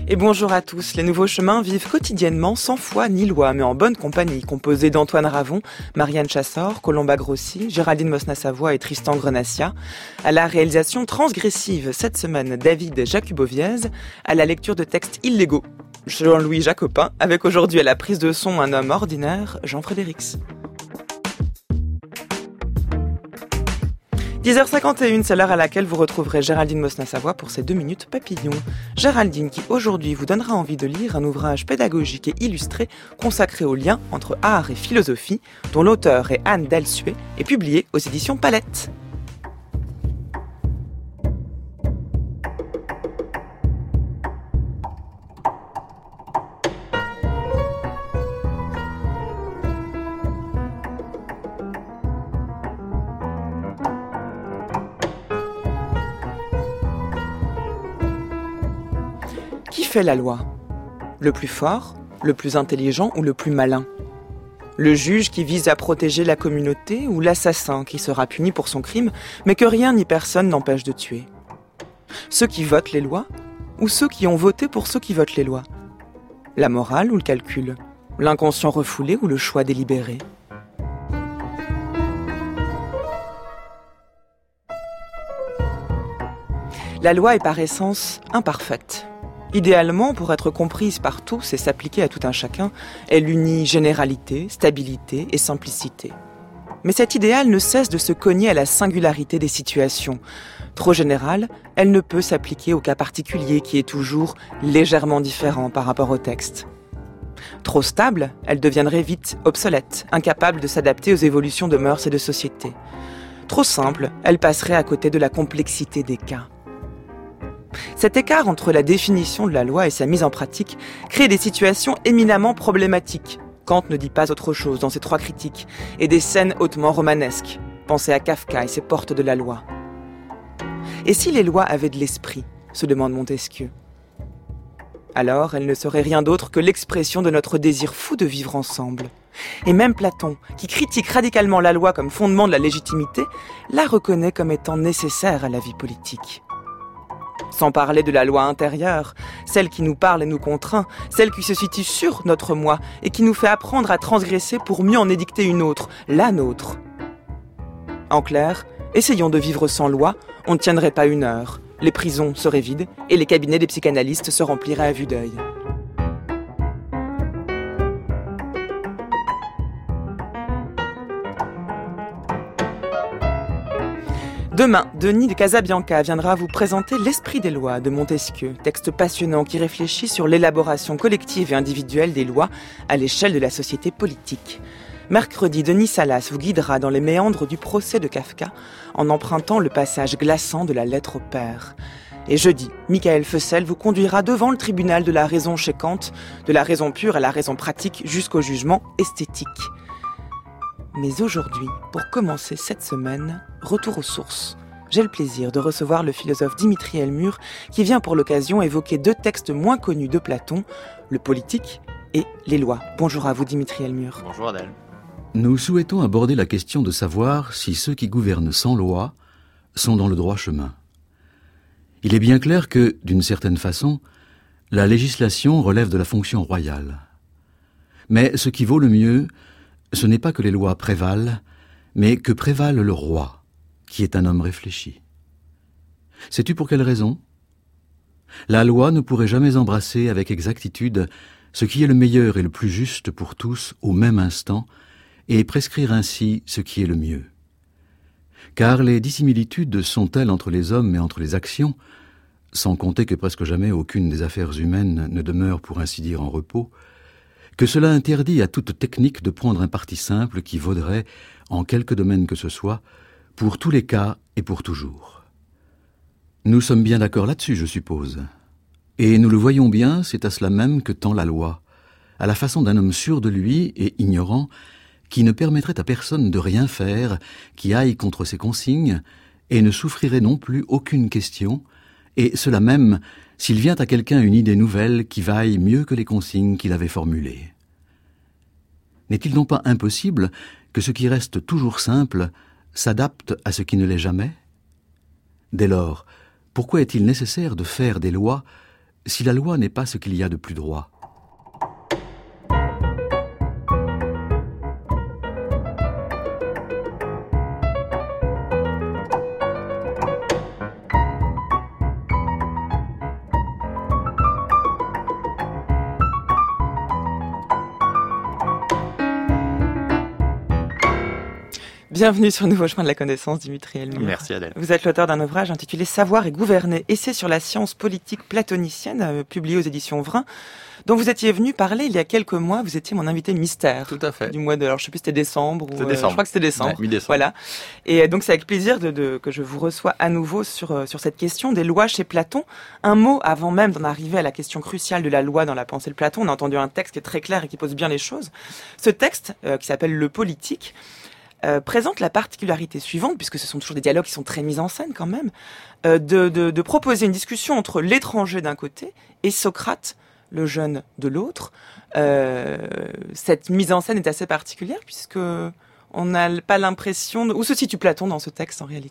Et bonjour à tous. Les Nouveaux Chemins vivent quotidiennement sans foi ni loi, mais en bonne compagnie, composée d'Antoine Ravon, Marianne Chassor, Colomba Grossi, Géraldine Mosna-Savoie et Tristan Grenassia. À la réalisation transgressive cette semaine, David Jacuboviez. À la lecture de textes illégaux, Jean-Louis Jacopin, avec aujourd'hui à la prise de son un homme ordinaire, Jean Frédérix. 10h51, c'est l'heure à laquelle vous retrouverez Géraldine Mosna-Savoie pour ses 2 minutes papillons. Géraldine qui aujourd'hui vous donnera envie de lire un ouvrage pédagogique et illustré consacré au lien entre art et philosophie, dont l'auteur est Anne Dalsuet et publié aux éditions Palette. Qui fait la loi ? Le plus fort, le plus intelligent ou le plus malin ? Le juge qui vise à protéger la communauté ou l'assassin qui sera puni pour son crime, mais que rien ni personne n'empêche de tuer ? Ceux qui votent les lois ou ceux qui ont voté pour ceux qui votent les lois ? La morale ou le calcul ? L'inconscient refoulé ou le choix délibéré ? La loi est par essence imparfaite. Idéalement, pour être comprise par tous et s'appliquer à tout un chacun, elle unit généralité, stabilité et simplicité. Mais cet idéal ne cesse de se cogner à la singularité des situations. Trop générale, elle ne peut s'appliquer au cas particulier qui est toujours légèrement différent par rapport au texte. Trop stable, elle deviendrait vite obsolète, incapable de s'adapter aux évolutions de mœurs et de société. Trop simple, elle passerait à côté de la complexité des cas. Cet écart entre la définition de la loi et sa mise en pratique crée des situations éminemment problématiques. Kant ne dit pas autre chose dans ses 3 critiques, et des scènes hautement romanesques. Pensez à Kafka et ses portes de la loi. Et si les lois avaient de l'esprit, se demande Montesquieu. Alors, elles ne seraient rien d'autre que l'expression de notre désir fou de vivre ensemble. Et même Platon, qui critique radicalement la loi comme fondement de la légitimité, la reconnaît comme étant nécessaire à la vie politique. Sans parler de la loi intérieure, celle qui nous parle et nous contraint, celle qui se situe sur notre moi et qui nous fait apprendre à transgresser pour mieux en édicter une autre, la nôtre. En clair, essayons de vivre sans loi, on ne tiendrait pas 1 heure. Les prisons seraient vides et les cabinets des psychanalystes se rempliraient à vue d'œil. Demain, Denis de Casabianca viendra vous présenter L'Esprit des lois de Montesquieu, texte passionnant qui réfléchit sur l'élaboration collective et individuelle des lois à l'échelle de la société politique. Mercredi, Denis Salas vous guidera dans les méandres du procès de Kafka en empruntant le passage glaçant de la lettre au père. Et jeudi, Michael Fessel vous conduira devant le tribunal de la raison chez Kant, de la raison pure à la raison pratique jusqu'au jugement esthétique. Mais aujourd'hui, pour commencer cette semaine, retour aux sources. J'ai le plaisir de recevoir le philosophe Dimitri Elmur qui vient pour l'occasion évoquer 2 textes moins connus de Platon, le politique et les lois. Bonjour à vous Dimitri Elmur. Bonjour Adèle. Nous souhaitons aborder la question de savoir si ceux qui gouvernent sans loi sont dans le droit chemin. Il est bien clair que, d'une certaine façon, la législation relève de la fonction royale. Mais ce qui vaut le mieux, ce n'est pas que les lois prévalent, mais que prévale le roi, qui est un homme réfléchi. Sais-tu pour quelle raison ? La loi ne pourrait jamais embrasser avec exactitude ce qui est le meilleur et le plus juste pour tous au même instant, et prescrire ainsi ce qui est le mieux. Car les dissimilitudes sont telles entre les hommes et entre les actions, sans compter que presque jamais aucune des affaires humaines ne demeure pour ainsi dire en repos, que cela interdit à toute technique de prendre un parti simple qui vaudrait, en quelque domaine que ce soit, pour tous les cas et pour toujours. Nous sommes bien d'accord là-dessus, je suppose. Et nous le voyons bien, c'est à cela même que tend la loi, à la façon d'un homme sûr de lui et ignorant, qui ne permettrait à personne de rien faire, qui aille contre ses consignes, et ne souffrirait non plus aucune question, et cela même s'il vient à quelqu'un une idée nouvelle qui vaille mieux que les consignes qu'il avait formulées. N'est-il donc pas impossible que ce qui reste toujours simple s'adapte à ce qui ne l'est jamais ? Dès lors, pourquoi est-il nécessaire de faire des lois si la loi n'est pas ce qu'il y a de plus droit ? Bienvenue sur Nouveau chemin de la connaissance, Dimitri Elmire. Merci Adèle. Vous êtes l'auteur d'un ouvrage intitulé Savoir et gouverner, essai sur la science politique platonicienne, publié aux éditions Vrin, dont vous étiez venu parler il y a quelques mois. Vous étiez mon invité mystère. Tout à fait. Du mois de, alors je sais plus, c'était décembre ou décembre. Je crois que c'était décembre. Ouais, mi-décembre. Voilà. Et donc c'est avec plaisir que je vous reçois à nouveau sur cette question des lois chez Platon. Un mot avant même d'en arriver à la question cruciale de la loi dans la pensée de Platon. On a entendu un texte qui est très clair et qui pose bien les choses. Ce texte, qui s'appelle Le Politique, présente la particularité suivante, puisque ce sont toujours des dialogues qui sont très mis en scène quand même, de proposer une discussion entre l'étranger d'un côté et Socrate, le jeune, de l'autre. Cette mise en scène est assez particulière, puisque on n'a pas l'impression... Où se situe Platon dans ce texte en réalité ?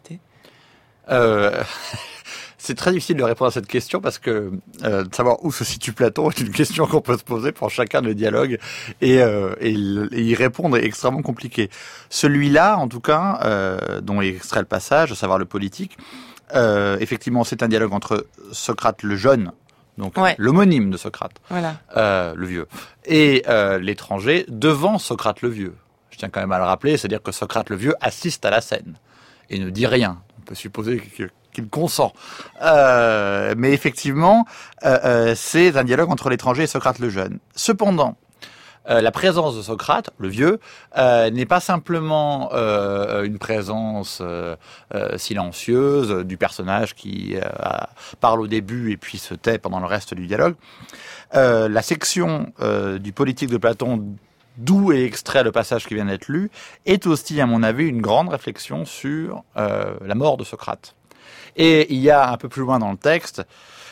C'est très difficile de répondre à cette question parce que de savoir où se situe Platon est une question qu'on peut se poser pour chacun des dialogues et y répondre est extrêmement compliqué. Celui-là, en tout cas, dont est extrait le passage, à savoir le politique, effectivement, c'est un dialogue entre Socrate le jeune, donc l'homonyme de Socrate, voilà. Le vieux, et l'étranger devant Socrate le vieux. Je tiens quand même à le rappeler, c'est-à-dire que Socrate le vieux assiste à la scène et ne dit rien. On peut supposer qu'il consent. Mais effectivement, c'est un dialogue entre l'étranger et Socrate le jeune. Cependant, la présence de Socrate, le vieux, n'est pas simplement une présence silencieuse du personnage qui parle au début et puis se tait pendant le reste du dialogue. La section du politique de Platon, d'où est extrait le passage qui vient d'être lu, est aussi, à mon avis, une grande réflexion sur la mort de Socrate. Et il y a un peu plus loin dans le texte,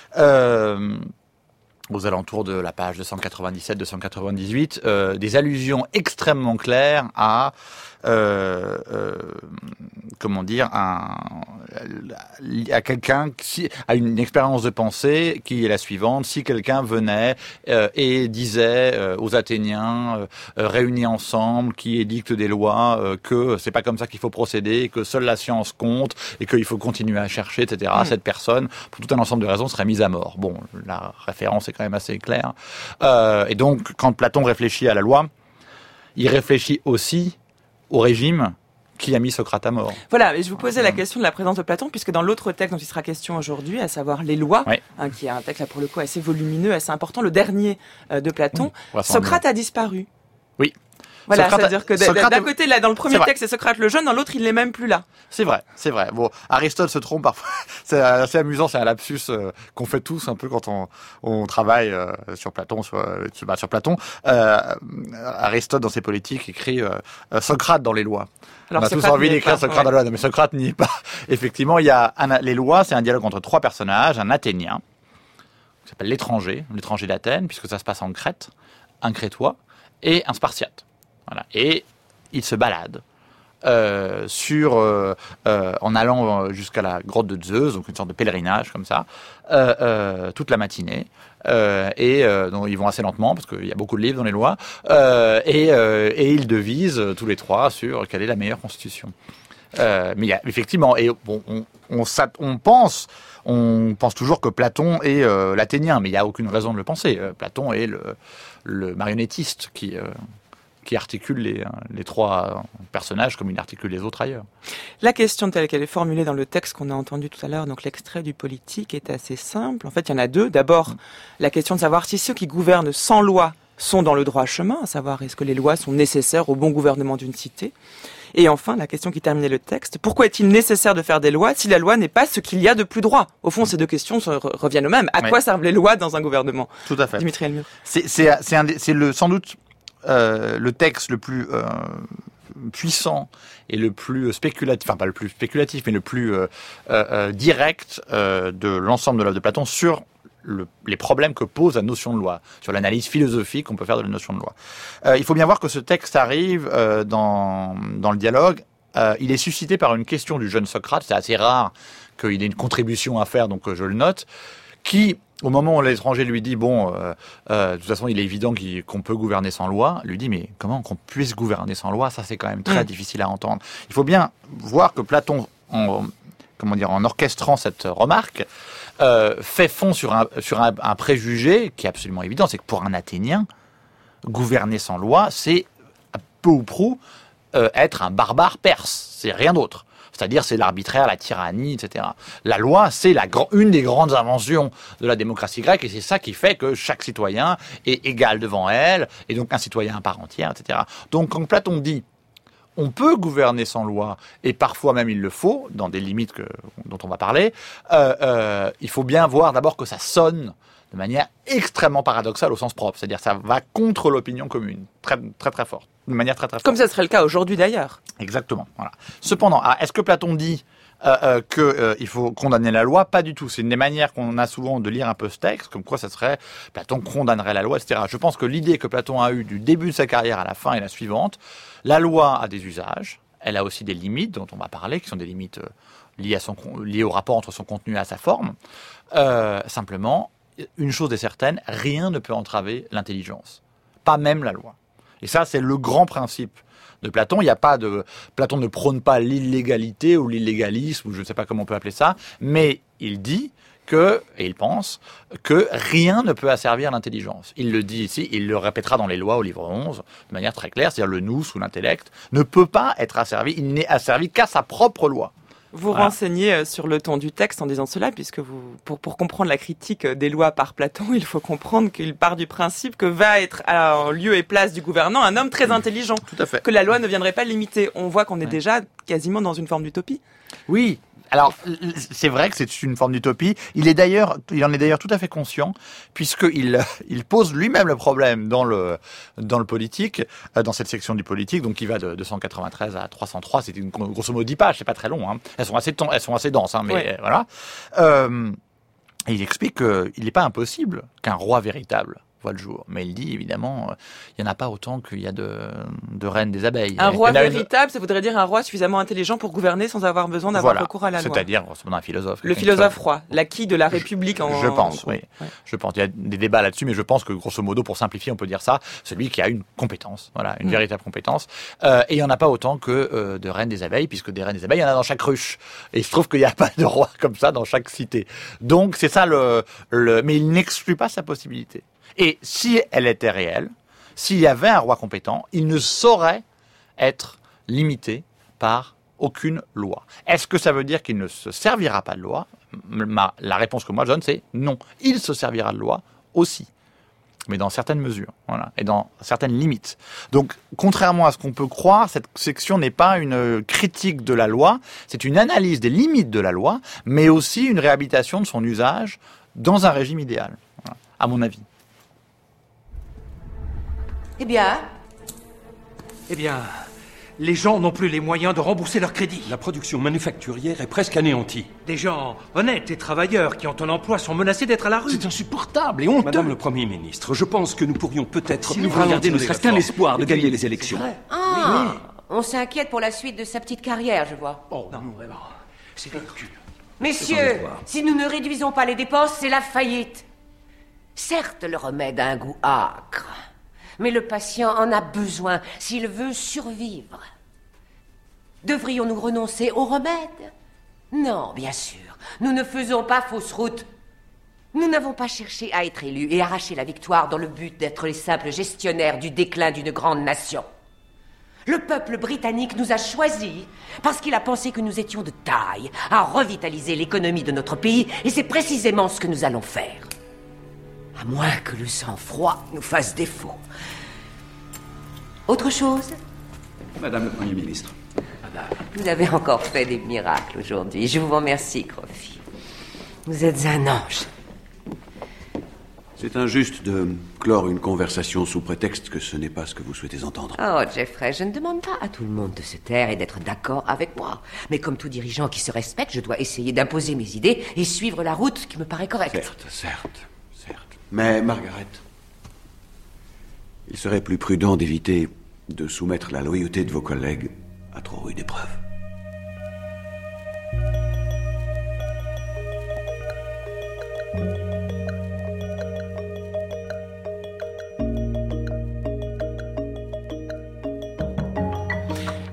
aux alentours de la page 297-298, des allusions extrêmement claires à à quelqu'un qui a une expérience de pensée qui est la suivante. Si quelqu'un venait et disait aux Athéniens réunis ensemble, qui édictent des lois, que c'est pas comme ça qu'il faut procéder, que seule la science compte et qu'il faut continuer à chercher, etc. Cette personne, pour tout un ensemble de raisons, serait mise à mort. Bon, la référence est quand même assez claire. Et donc, quand Platon réfléchit à la loi, il réfléchit aussi au régime qui a mis Socrate à mort. Voilà, et je vous posais la question de la présence de Platon, puisque dans l'autre texte dont il sera question aujourd'hui, à savoir les lois, qui est un texte là pour le coup assez volumineux, assez important, le dernier de Platon, Socrate a disparu. Oui. Voilà, c'est-à-dire que d'un côté, là, dans le premier texte, c'est Socrate le jeune, dans l'autre, il n'est même plus là. C'est vrai. Bon, Aristote se trompe parfois. C'est assez amusant, c'est un lapsus qu'on fait tous un peu quand on travaille sur Platon. Sur Platon, Aristote, dans ses politiques, écrit Socrate dans les lois. Alors, on a tous envie d'écrire Socrate dans les lois, mais Socrate n'y est pas. Effectivement, il y a les lois, c'est un dialogue entre trois personnages, un Athénien, qui s'appelle l'étranger d'Athènes, puisque ça se passe en Crète, un Crétois, et un Spartiate. Voilà. Et il se balade en allant jusqu'à la grotte de Zeus, donc une sorte de pèlerinage comme ça, toute la matinée. Donc ils vont assez lentement parce qu'il y a beaucoup de livres dans les lois. Et ils devisent tous les trois sur quelle est la meilleure constitution. Mais il y a, effectivement, et bon, on pense toujours que Platon est l'Athénien, mais il n'y a aucune raison de le penser. Platon est le marionnettiste qui articule les trois personnages comme il articule les autres ailleurs. La question telle qu'elle est formulée dans le texte qu'on a entendu tout à l'heure, donc l'extrait du politique, est assez simple. En fait, il y en a deux. D'abord, la question de savoir si ceux qui gouvernent sans loi sont dans le droit chemin, à savoir est-ce que les lois sont nécessaires au bon gouvernement d'une cité. Et enfin, la question qui terminait le texte, pourquoi est-il nécessaire de faire des lois si la loi n'est pas ce qu'il y a de plus droit ? Au fond, ces deux questions reviennent aux mêmes. À quoi servent les lois dans un gouvernement ? Tout à fait. Dimitri Elmire. C'est sans doute le texte le plus puissant et le plus spéculatif, enfin pas le plus spéculatif, mais le plus direct de l'ensemble de l'œuvre de Platon sur les problèmes que pose la notion de loi, sur l'analyse philosophique qu'on peut faire de la notion de loi. Il faut bien voir que ce texte arrive dans le dialogue. Il est suscité par une question du jeune Socrate, c'est assez rare qu'il ait une contribution à faire, donc je le note, qui au moment où l'étranger lui dit, de toute façon, il est évident qu'on peut gouverner sans loi, lui dit, mais comment qu'on puisse gouverner sans loi? Ça, c'est quand même très difficile à entendre. Il faut bien voir que Platon, en orchestrant cette remarque, fait fond sur un préjugé qui est absolument évident, c'est que pour un Athénien, gouverner sans loi, c'est peu ou prou être un barbare perse, c'est rien d'autre. C'est-à-dire, c'est l'arbitraire, la tyrannie, etc. La loi, c'est une des grandes inventions de la démocratie grecque, et c'est ça qui fait que chaque citoyen est égal devant elle, et donc un citoyen à part entière, etc. Donc, quand Platon dit on peut gouverner sans loi, et parfois même il le faut, dans des limites dont on va parler, il faut bien voir d'abord que ça sonne de manière extrêmement paradoxale au sens propre. C'est-à-dire ça va contre l'opinion commune, très, très, très forte, de manière très, très forte. Comme ça serait le cas aujourd'hui d'ailleurs. Exactement. Voilà. Cependant, est-ce que Platon dit qu'il faut condamner la loi? Pas du tout. C'est une des manières qu'on a souvent de lire un peu ce texte, comme quoi ça serait Platon condamnerait la loi, etc. Je pense que l'idée que Platon a eue du début de sa carrière à la fin est la suivante. La loi a des usages, elle a aussi des limites dont on va parler, qui sont des limites liées au rapport entre son contenu et à sa forme. Simplement, une chose est certaine, rien ne peut entraver l'intelligence. Pas même la loi. Et ça, c'est le grand principe de Platon. Platon ne prône pas l'illégalité ou l'illégalisme, ou je ne sais pas comment on peut appeler ça, mais il dit et il pense que rien ne peut asservir l'intelligence. Il le dit ici, il le répétera dans les lois au livre 11, de manière très claire, c'est-à-dire le nous ou l'intellect ne peut pas être asservi, il n'est asservi qu'à sa propre loi. Vous renseignez sur le ton du texte en disant cela, puisque pour comprendre la critique des lois par Platon, il faut comprendre qu'il part du principe que va être en lieu et place du gouvernant un homme très intelligent. Tout à fait. Que la loi ne viendrait pas limiter. On voit qu'on est déjà quasiment dans une forme d'utopie. Oui. Alors, c'est vrai que c'est une forme d'utopie. Il en est d'ailleurs tout à fait conscient, puisqu'il pose lui-même le problème dans le politique, dans cette section du politique, donc qui va de 293 à 303. C'est grosso modo 10 pages, c'est pas très long. Hein. Elles sont assez denses, hein, mais ouais. Voilà. Et il explique qu'il n'est pas impossible qu'un roi véritable voit le jour. Mais il dit, évidemment, il n'y en a pas autant qu'il y a de reines des abeilles. Un roi véritable, ça voudrait dire un roi suffisamment intelligent pour gouverner sans avoir besoin d'avoir recours à la loi. C'est-à-dire, un philosophe. Le philosophe roi, l'acquis de la République Je pense, oui. Ouais. Je pense. Il y a des débats là-dessus, mais je pense que, grosso modo, pour simplifier, on peut dire ça, celui qui a une compétence, voilà, une véritable compétence. Et il n'y en a pas autant que de reines des abeilles, puisque des reines des abeilles, il y en a dans chaque ruche. Et il se trouve qu'il n'y a pas de roi comme ça dans chaque cité. Donc, c'est ça mais il n'exclut pas sa possibilité. Et si elle était réelle, s'il y avait un roi compétent, il ne saurait être limité par aucune loi. Est-ce que ça veut dire qu'il ne se servira pas de loi? La réponse que moi je donne, c'est non. Il se servira de loi aussi, mais dans certaines mesures, voilà, et dans certaines limites. Donc, contrairement à ce qu'on peut croire, cette section n'est pas une critique de la loi, c'est une analyse des limites de la loi, mais aussi une réhabilitation de son usage dans un régime idéal, voilà, à mon avis. Eh bien, les gens n'ont plus les moyens de rembourser leur crédit. La production manufacturière est presque anéantie. Des gens honnêtes et travailleurs qui ont un emploi sont menacés d'être à la rue. C'est insupportable et honteux. Madame le Premier ministre, je pense que nous pourrions peut-être Si nous regarder ne des serait-ce qu'un réformes. espoir de gagner les élections. on s'inquiète pour la suite de sa petite carrière, je vois. Oh non, vraiment, c'est ridicule. Messieurs, si nous ne réduisons pas les dépenses, c'est la faillite. Certes, le remède a un goût âcre, mais le patient en a besoin s'il veut survivre. Devrions-nous renoncer au remède? Non, bien sûr. Nous ne faisons pas fausse route. Nous n'avons pas cherché à être élus et arracher la victoire dans le but d'être les simples gestionnaires du déclin d'une grande nation. Le peuple britannique nous a choisis parce qu'il a pensé que nous étions de taille à revitaliser l'économie de notre pays, et c'est précisément ce que nous allons faire. À moins que le sang-froid nous fasse défaut. Autre chose? Madame le Premier ministre. Vous avez encore fait des miracles aujourd'hui. Je vous remercie, Crofi. Vous êtes un ange. C'est injuste de clore une conversation sous prétexte que ce n'est pas ce que vous souhaitez entendre. Oh, Jeffrey, je ne demande pas à tout le monde de se taire et d'être d'accord avec moi. Mais comme tout dirigeant qui se respecte, je dois essayer d'imposer mes idées et suivre la route qui me paraît correcte. Certes. Mais, Margaret, il serait plus prudent d'éviter de soumettre la loyauté de vos collègues à trop rude épreuve.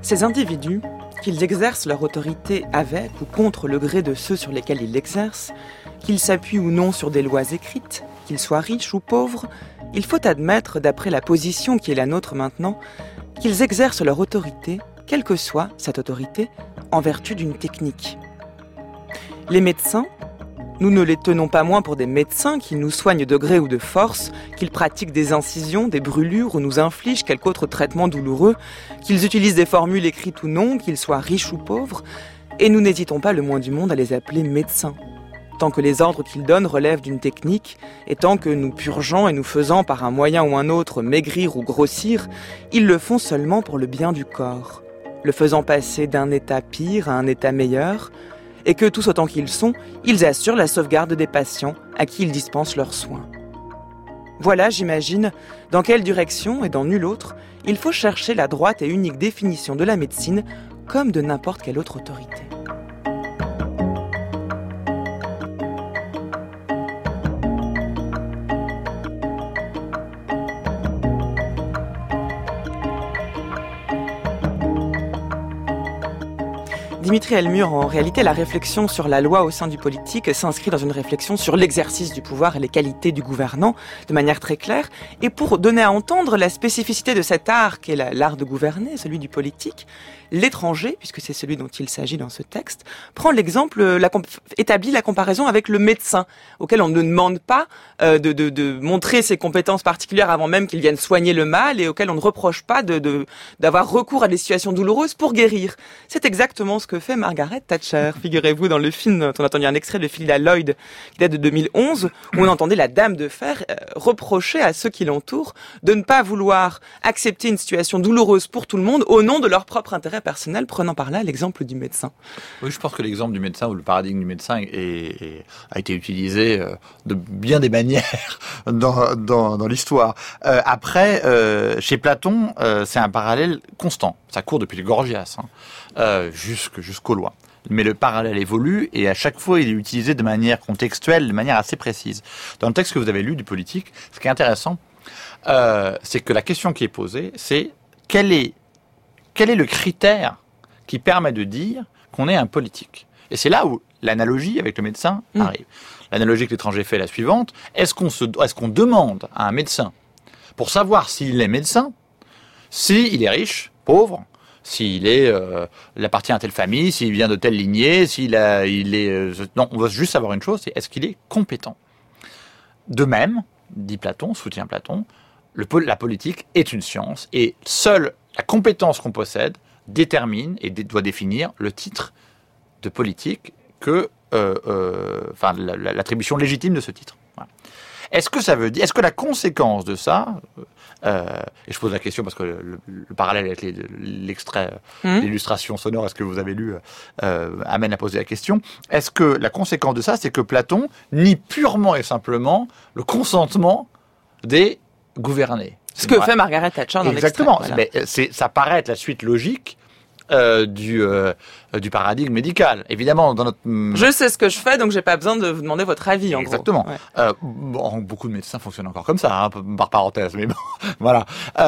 Ces individus, qu'ils exercent leur autorité avec ou contre le gré de ceux sur lesquels ils l'exercent, qu'ils s'appuient ou non sur des lois écrites, qu'ils soient riches ou pauvres, il faut admettre, d'après la position qui est la nôtre maintenant, qu'ils exercent leur autorité, quelle que soit cette autorité, en vertu d'une technique. Les médecins, nous ne les tenons pas moins pour des médecins qui nous soignent de gré ou de force, qu'ils pratiquent des incisions, des brûlures ou nous infligent quelque autre traitement douloureux, qu'ils utilisent des formules écrites ou non, qu'ils soient riches ou pauvres, et nous n'hésitons pas le moins du monde à les appeler médecins. Tant que les ordres qu'ils donnent relèvent d'une technique, et tant que nous purgeons et nous faisant par un moyen ou un autre maigrir ou grossir, ils le font seulement pour le bien du corps, le faisant passer d'un état pire à un état meilleur, et que tous autant qu'ils sont, ils assurent la sauvegarde des patients à qui ils dispensent leurs soins. Voilà, j'imagine, dans quelle direction, et dans nulle autre, il faut chercher la droite et unique définition de la médecine comme de n'importe quelle autre autorité. Dimitri Elmur, en réalité, la réflexion sur la loi au sein du politique s'inscrit dans une réflexion sur l'exercice du pouvoir et les qualités du gouvernant, de manière très claire. Et pour donner à entendre la spécificité de cet art qu'est l'art de gouverner, celui du politique, l'étranger, puisque c'est celui dont il s'agit dans ce texte, prend l'exemple, établit la comparaison avec le médecin, auquel on ne demande pas de montrer ses compétences particulières avant même qu'il vienne soigner le mal, et auquel on ne reproche pas d'avoir recours à des situations douloureuses pour guérir. C'est exactement ce que fait Margaret Thatcher. Figurez-vous, dans le film, on a entendu un extrait de Phyllida Lloyd, qui date de 2011, où on entendait la Dame de Fer reprocher à ceux qui l'entourent de ne pas vouloir accepter une situation douloureuse pour tout le monde au nom de leur propre intérêt personnel, prenant par là l'exemple du médecin. Oui, je pense que l'exemple du médecin ou le paradigme du médecin a été utilisé de bien des manières dans l'histoire. Après, chez Platon, c'est un parallèle constant. Ça court depuis le Gorgias, jusqu'aux lois. Mais le parallèle évolue et à chaque fois il est utilisé de manière contextuelle, de manière assez précise. Dans le texte que vous avez lu du politique, ce qui est intéressant, c'est que la question qui est posée, c'est quel est le critère qui permet de dire qu'on est un politique? Et c'est là où l'analogie avec le médecin arrive. L'analogie que l'étranger fait est la suivante. Est-ce qu'on demande à un médecin, pour savoir s'il est médecin, s'il est riche, pauvre, s'il appartient à telle famille, s'il vient de telle lignée, non, on veut juste savoir une chose, c'est est-ce qu'il est compétent? De même, dit Platon, soutient Platon, la politique est une science et seule la compétence qu'on possède détermine et doit définir le titre de politique l'attribution légitime de ce titre. Voilà. Est-ce que la conséquence de ça, et je pose la question parce que le parallèle avec l'extrait, l'illustration sonore, est-ce que vous avez lu, amène à poser la question, est-ce que la conséquence de ça, c'est que Platon nie purement et simplement le consentement des gouvernés? Ce que fait Margaret Thatcher dans l'extrait. Exactement. Voilà. Mais ça paraît être la suite logique du paradigme médical. Évidemment, dans notre... Je sais ce que je fais, donc j'ai pas besoin de vous demander votre avis, en Exactement. gros. Exactement. Ouais. Beaucoup de médecins fonctionnent encore comme ça, par parenthèse, mais bon, voilà.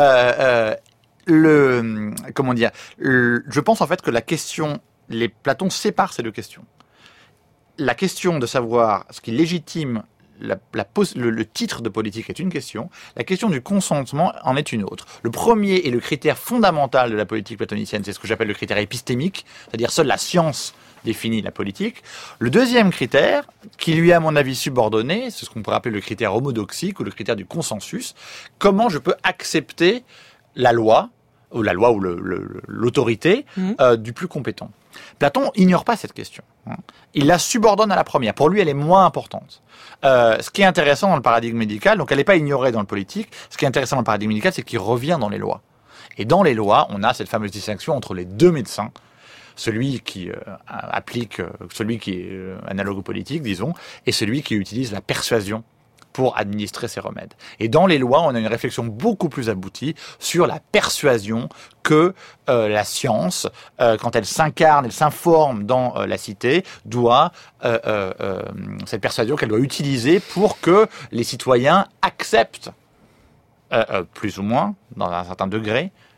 Je pense en fait que Platon sépare ces deux questions. La question de savoir ce qui légitime le titre de politique est une question, la question du consentement en est une autre. Le premier et le critère fondamental de la politique platonicienne, c'est ce que j'appelle le critère épistémique, c'est-à-dire seule la science définit la politique. Le deuxième critère, qui lui est à mon avis subordonné, c'est ce qu'on pourrait appeler le critère homodoxique ou le critère du consensus. Comment je peux accepter la loi ou l'autorité du plus compétent? Platon ignore pas cette question. Il la subordonne à la première. Pour lui, elle est moins importante. Ce qui est intéressant dans le paradigme médical, donc elle n'est pas ignorée dans le politique, ce qui est intéressant dans le paradigme médical, c'est qu'il revient dans les lois. Et dans les lois, on a cette fameuse distinction entre les deux médecins, celui qui celui qui est analogue au politique, disons, et celui qui utilise la persuasion pour administrer ces remèdes. Et dans les lois, on a une réflexion beaucoup plus aboutie sur la persuasion que la science, quand elle s'incarne, elle s'informe dans la cité, doit cette persuasion qu'elle doit utiliser pour que les citoyens acceptent, plus ou moins, dans un certain degré,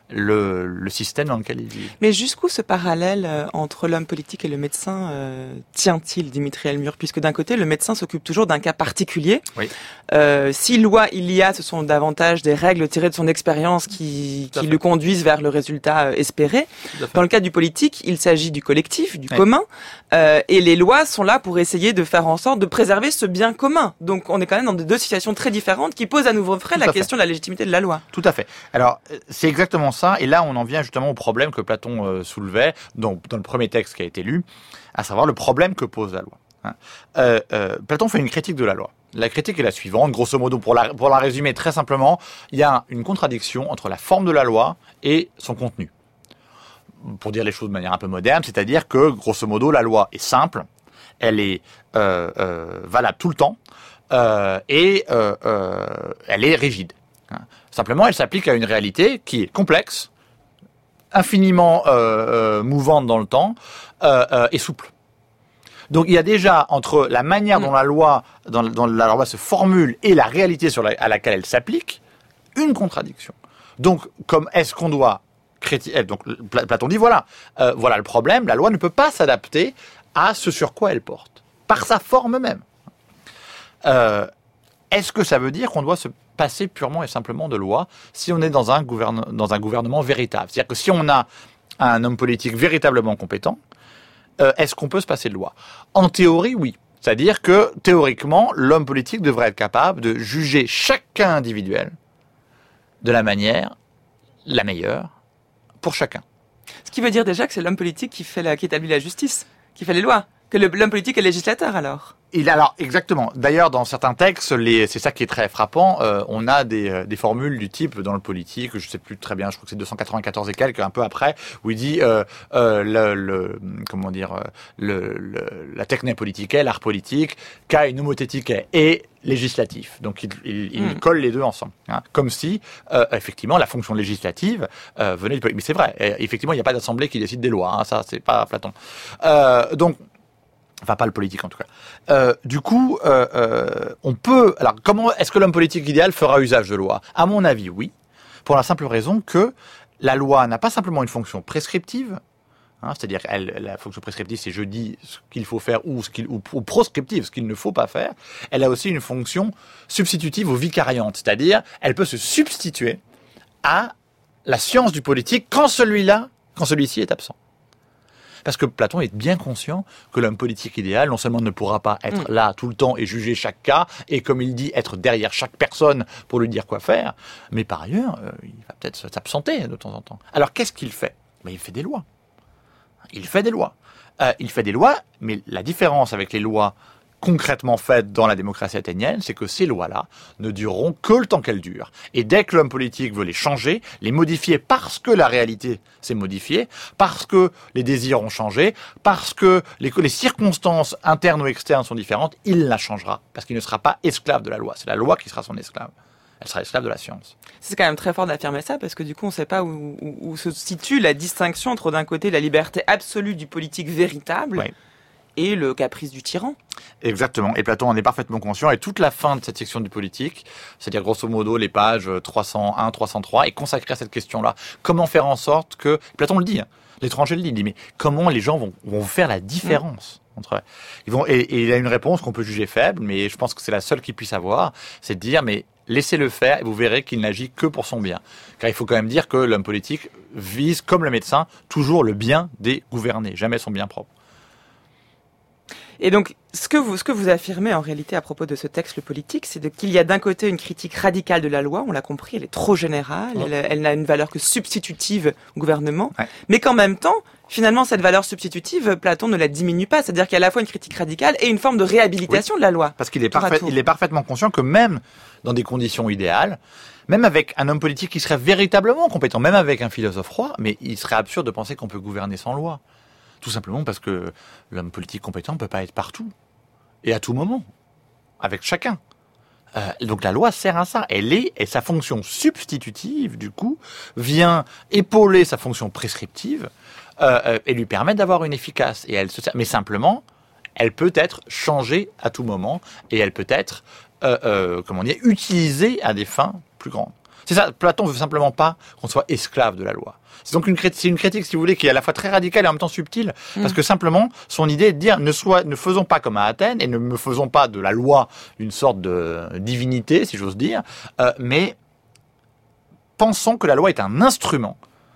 le système dans lequel il vit. Mais jusqu'où ce parallèle entre l'homme politique et le médecin tient-il, Dimitri Elmur, puisque d'un côté, le médecin s'occupe toujours d'un cas particulier. Oui. Si loi il y a, ce sont davantage des règles tirées de son expérience qui le conduisent vers le résultat espéré. Dans le cas du politique, il s'agit du collectif, du commun, et les lois sont là pour essayer de faire en sorte de préserver ce bien commun. Donc on est quand même dans deux situations très différentes qui posent à nouveau frais la question de la légitimité de la loi. Tout à fait. Alors, c'est exactement ça, et là on en vient justement au problème que Platon soulevait dans le premier texte qui a été lu, à savoir le problème que pose la loi. Platon fait une critique de la loi. La critique est la suivante, grosso modo, pour la résumer très simplement, il y a une contradiction entre la forme de la loi et son contenu. Pour dire les choses de manière un peu moderne, c'est-à-dire que, grosso modo, la loi est simple, elle est valable tout le temps, et elle est rigide. Simplement, elle s'applique à une réalité qui est complexe, infiniment mouvante dans le temps, et souple. Donc il y a déjà entre la manière dont la loi se formule et la réalité à laquelle elle s'applique, une contradiction. Donc comme est-ce qu'on doit donc Platon dit voilà le problème, la loi ne peut pas s'adapter à ce sur quoi elle porte, par sa forme même. Est-ce que ça veut dire qu'on doit se passer purement et simplement de loi si on est dans un gouvernement véritable? C'est-à-dire que si on a un homme politique véritablement compétent, est-ce qu'on peut se passer de loi? En théorie, oui. C'est-à-dire que, théoriquement, l'homme politique devrait être capable de juger chaque cas individuel de la manière la meilleure pour chacun. Ce qui veut dire déjà que c'est l'homme politique qui établit la justice, qui fait les lois. Que l'homme politique est législateur, alors. Alors, exactement. D'ailleurs, dans certains textes, c'est ça qui est très frappant, on a des formules du type, dans le politique, je sais plus très bien, je crois que c'est 294 et quelques, un peu après, où il dit, la techné politicae, l'art politique, kai nomothéticae, et législatif. Donc, il colle les deux ensemble. Hein, comme si, effectivement, la fonction législative venait du politique. Mais c'est vrai, effectivement, il n'y a pas d'assemblée qui décide des lois, hein, ça, c'est pas Platon. Enfin, pas le politique en tout cas. Du coup, on peut... Alors, comment est-ce que l'homme politique idéal fera usage de loi? À mon avis, oui. Pour la simple raison que la loi n'a pas simplement une fonction prescriptive, hein, c'est-à-dire la fonction prescriptive, c'est je dis ce qu'il faut faire ou proscriptive, ce qu'il ne faut pas faire. Elle a aussi une fonction substitutive ou vicariante, c'est-à-dire elle peut se substituer à la science du politique quand celui-ci est absent. Parce que Platon est bien conscient que l'homme politique idéal, non seulement ne pourra pas être là tout le temps et juger chaque cas, et comme il dit, être derrière chaque personne pour lui dire quoi faire, mais par ailleurs, il va peut-être s'absenter de temps en temps. Alors qu'est-ce qu'il fait? Il fait des lois. Il fait des lois, mais la différence avec les lois concrètement faites dans la démocratie athénienne, c'est que ces lois-là ne dureront que le temps qu'elles durent. Et dès que l'homme politique veut les changer, les modifier parce que la réalité s'est modifiée, parce que les désirs ont changé, parce que les circonstances internes ou externes sont différentes, il la changera. Parce qu'il ne sera pas esclave de la loi. C'est la loi qui sera son esclave. Elle sera esclave de la science. C'est quand même très fort d'affirmer ça, parce que du coup, on ne sait pas où se situe la distinction entre, d'un côté, la liberté absolue du politique véritable, oui, et le caprice du tyran. Exactement. Et Platon en est parfaitement conscient. Et toute la fin de cette section du politique, c'est-à-dire grosso modo les pages 301, 303, est consacrée à cette question-là. Comment faire en sorte que... Platon le dit, hein, l'étranger le dit, il dit, mais comment les gens vont faire la différence entre... Et il a une réponse qu'on peut juger faible, mais je pense que c'est la seule qu'il puisse avoir, c'est de dire, mais laissez-le faire et vous verrez qu'il n'agit que pour son bien. Car il faut quand même dire que l'homme politique vise, comme le médecin, toujours le bien des gouvernés, jamais son bien propre. Et donc, ce que vous affirmez en réalité à propos de ce texte, le politique, c'est qu'il y a d'un côté une critique radicale de la loi, on l'a compris, elle est trop générale, elle n'a une valeur que substitutive au gouvernement, mais qu'en même temps, finalement, cette valeur substitutive, Platon ne la diminue pas, c'est-à-dire qu'il y a à la fois une critique radicale et une forme de réhabilitation de la loi. Parce qu'il est parfaitement conscient que même dans des conditions idéales, même avec un homme politique qui serait véritablement compétent, même avec un philosophe roi, mais il serait absurde de penser qu'on peut gouverner sans loi. Tout simplement parce que l'homme politique compétent ne peut pas être partout et à tout moment, avec chacun. Donc la loi sert à ça. Et sa fonction substitutive, du coup, vient épauler sa fonction prescriptive et lui permet d'avoir une efficace. Mais simplement, elle peut être changée à tout moment et elle peut être utilisée à des fins plus grandes. C'est ça, Platon veut simplement pas qu'on soit esclave de la loi. C'est donc une critique, si vous voulez, qui est à la fois très radicale et en même temps subtile, parce que simplement, son idée est de dire, ne faisons pas comme à Athènes, et ne me faisons pas de la loi une sorte de divinité, si j'ose dire, mais pensons que la loi est un instrument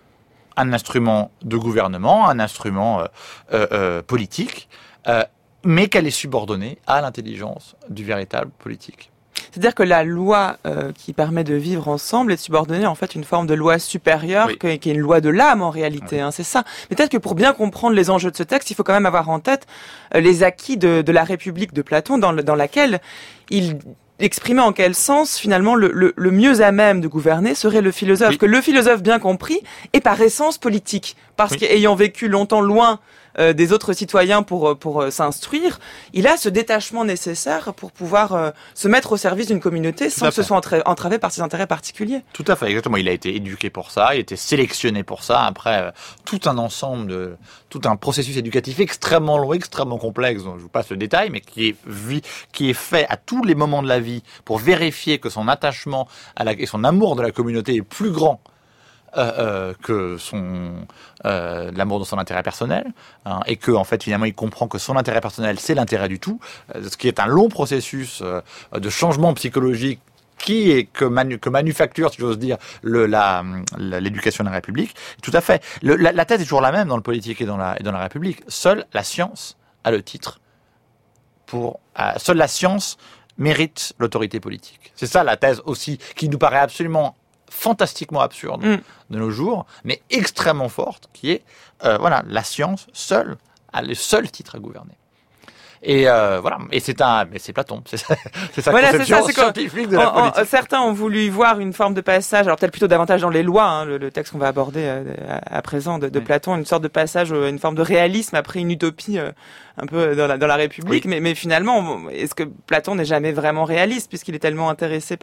de gouvernement, un instrument politique, mais qu'elle est subordonnée à l'intelligence du véritable politique. C'est-à-dire que la loi qui permet de vivre ensemble est subordonnée en fait une forme de loi supérieure qui est une loi de l'âme en réalité, c'est ça. Mais peut-être que pour bien comprendre les enjeux de ce texte, il faut quand même avoir en tête les acquis de la République de Platon dans laquelle il exprimait en quel sens finalement le mieux à même de gouverner serait le philosophe, que le philosophe bien compris est par essence politique, parce qu'ayant vécu longtemps loin des autres citoyens pour s'instruire, il a ce détachement nécessaire pour pouvoir se mettre au service d'une communauté sans que ce soit entravé par ses intérêts particuliers. Tout à fait, exactement. Il a été éduqué pour ça, il a été sélectionné pour ça, après tout un processus éducatif extrêmement long, extrêmement complexe, dont je vous passe le détail, mais qui est fait à tous les moments de la vie pour vérifier que son attachement et son amour de la communauté est plus grand que l'amour de son intérêt personnel, et que en fait finalement il comprend que son intérêt personnel c'est l'intérêt du tout, ce qui est un long processus de changement psychologique que manufacture, si j'ose dire, l'éducation de la République. Tout à fait. La thèse est toujours la même dans le politique et dans la République. Seule la science a le titre seule la science mérite l'autorité politique. C'est ça la thèse aussi qui nous paraît absolument fantastiquement absurde de nos jours, mais extrêmement forte, qui est la science seule a le seul titre à gouverner. Et et c'est Platon, c'est sa conception scientifique de la politique. Certains ont voulu y voir une forme de passage, alors peut-être plutôt davantage dans les lois, le texte qu'on va aborder à présent de Platon, une sorte de passage, une forme de réalisme après une utopie un peu dans la République, mais finalement, est-ce que Platon n'est jamais vraiment réaliste puisqu'il est tellement intéressé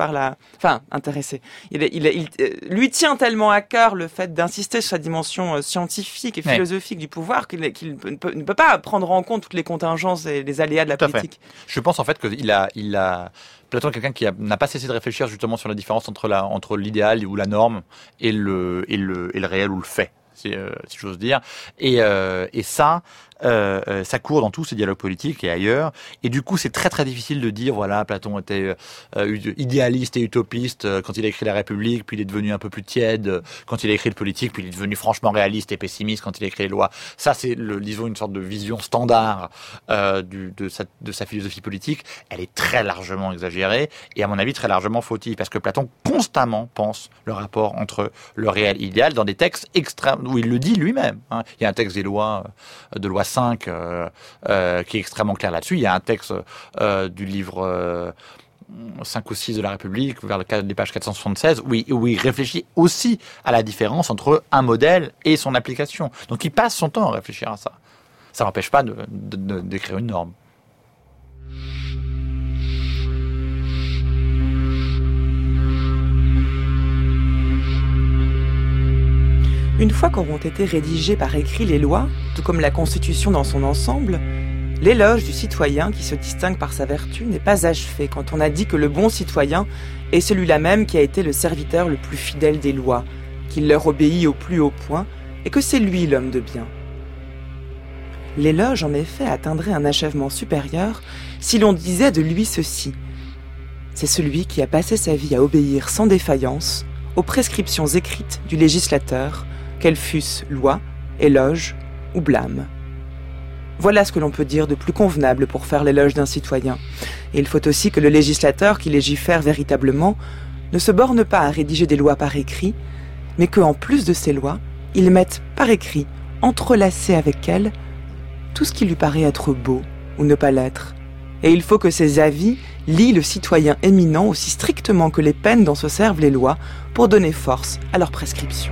il lui tient tellement à cœur le fait d'insister sur sa dimension scientifique et philosophique du pouvoir qu'il ne peut pas prendre en compte toutes les contingences et les aléas de la politique. Je pense en fait Platon est quelqu'un qui n'a pas cessé de réfléchir justement sur la différence entre l'idéal ou la norme et le réel ou le fait, si j'ose dire. Et ça court dans tous ces dialogues politiques et ailleurs. Et du coup, c'est très très difficile de dire, Platon était idéaliste et utopiste quand il a écrit La République, puis il est devenu un peu plus tiède quand il a écrit le politique, puis il est devenu franchement réaliste et pessimiste quand il a écrit les lois. Ça, c'est, disons, une sorte de vision standard de sa philosophie politique. Elle est très largement exagérée et, à mon avis, très largement fautive, parce que Platon constamment pense le rapport entre le réel et l'idéal dans des textes extrêmes, où il le dit lui-même. Il y a un texte des lois, de loi 5 qui est extrêmement clair là-dessus. Il y a un texte du livre 5 ou 6 de la République, vers les pages 476, où il réfléchit aussi à la différence entre un modèle et son application. Donc il passe son temps à réfléchir à ça. Ça n'empêche pas d'écrire une norme. Une fois qu'auront été rédigées par écrit les lois, tout comme la Constitution dans son ensemble, l'éloge du citoyen qui se distingue par sa vertu n'est pas achevé quand on a dit que le bon citoyen est celui-là même qui a été le serviteur le plus fidèle des lois, qu'il leur obéit au plus haut point, et que c'est lui l'homme de bien. L'éloge, en effet, atteindrait un achèvement supérieur si l'on disait de lui ceci. C'est celui qui a passé sa vie à obéir sans défaillance aux prescriptions écrites du législateur, qu'elles fussent loi, éloge ou blâme. Voilà ce que l'on peut dire de plus convenable pour faire l'éloge d'un citoyen. Et il faut aussi que le législateur qui légifère véritablement ne se borne pas à rédiger des lois par écrit, mais qu'en plus de ces lois, il mette par écrit, entrelacé avec elles, tout ce qui lui paraît être beau ou ne pas l'être. Et il faut que ces avis lient le citoyen éminent aussi strictement que les peines dont se servent les lois pour donner force à leurs prescriptions.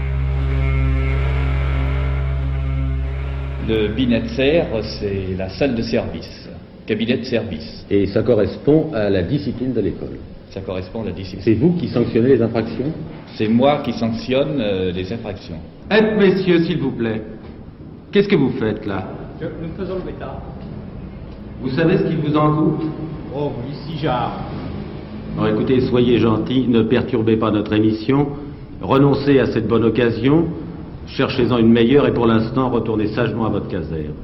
Le binetzer, c'est la salle de service, cabinet de service. Et ça correspond à la discipline de l'école. Ça correspond à la discipline. C'est vous qui sanctionnez les infractions ? C'est moi qui sanctionne les infractions. Messieurs, s'il vous plaît. Qu'est-ce que vous faites là ? Nous faisons le bêta. Vous savez ce qu'il vous en coûte ? Oh oui, 6 jarres. Alors écoutez, soyez gentils, ne perturbez pas notre émission, renoncez à cette bonne occasion, cherchez-en une meilleure et pour l'instant, retournez sagement à votre caserne.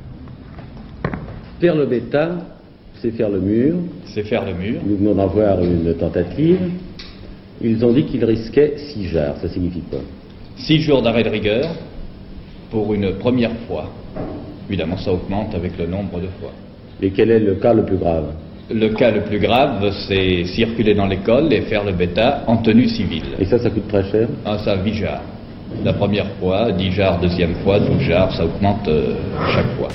Faire le bêta, c'est faire le mur. C'est faire le mur. Nous venons d'en voir une tentative. Ils ont dit qu'ils risquaient 6 jarres. Ça signifie quoi? 6 jours d'arrêt de rigueur pour une première fois. Évidemment, ça augmente avec le nombre de fois. Et quel est le cas le plus grave? Le cas le plus grave, c'est circuler dans l'école et faire le bêta en tenue civile. Et ça coûte très cher? Ça, 8 jarres. La première fois, 10 jarres, deuxième fois, 12 jarres, ça augmente chaque fois.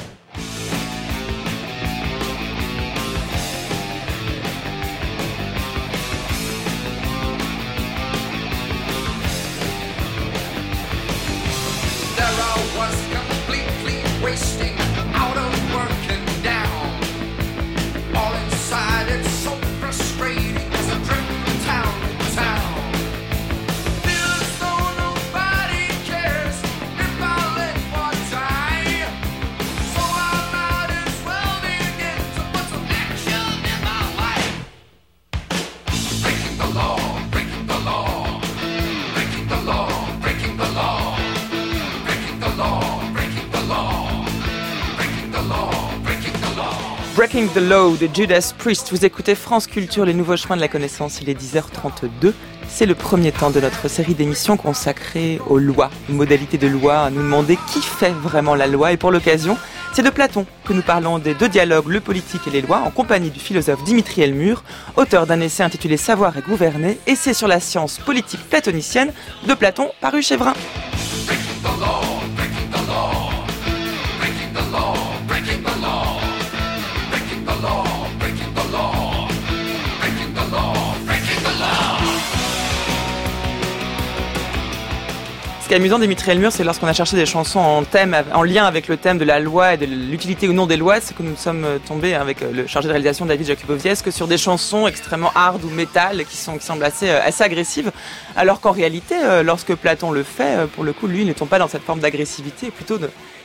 Breaking the Law de Judas Priest. Vous écoutez France Culture, les nouveaux chemins de la connaissance. Il est 10h32. C'est le premier temps de notre série d'émissions consacrée aux lois, aux modalités de loi, à nous demander qui fait vraiment la loi. Et pour l'occasion, c'est de Platon que nous parlons des 2 dialogues, le politique et les lois, en compagnie du philosophe Dimitri Elmure, auteur d'un essai intitulé Savoir et gouverner, essai sur la science politique platonicienne de Platon, paru chez Vrin. Ce qui est amusant, Dimitri Elmure, c'est lorsqu'on a cherché des chansons en lien avec le thème de la loi et de l'utilité ou non des lois, c'est que nous sommes tombés avec le chargé de réalisation David Jakubowiecki sur des chansons extrêmement hard ou métal qui semblent assez agressives, alors qu'en réalité, lorsque Platon le fait, pour le coup, lui, il ne tombe pas dans cette forme d'agressivité, plutôt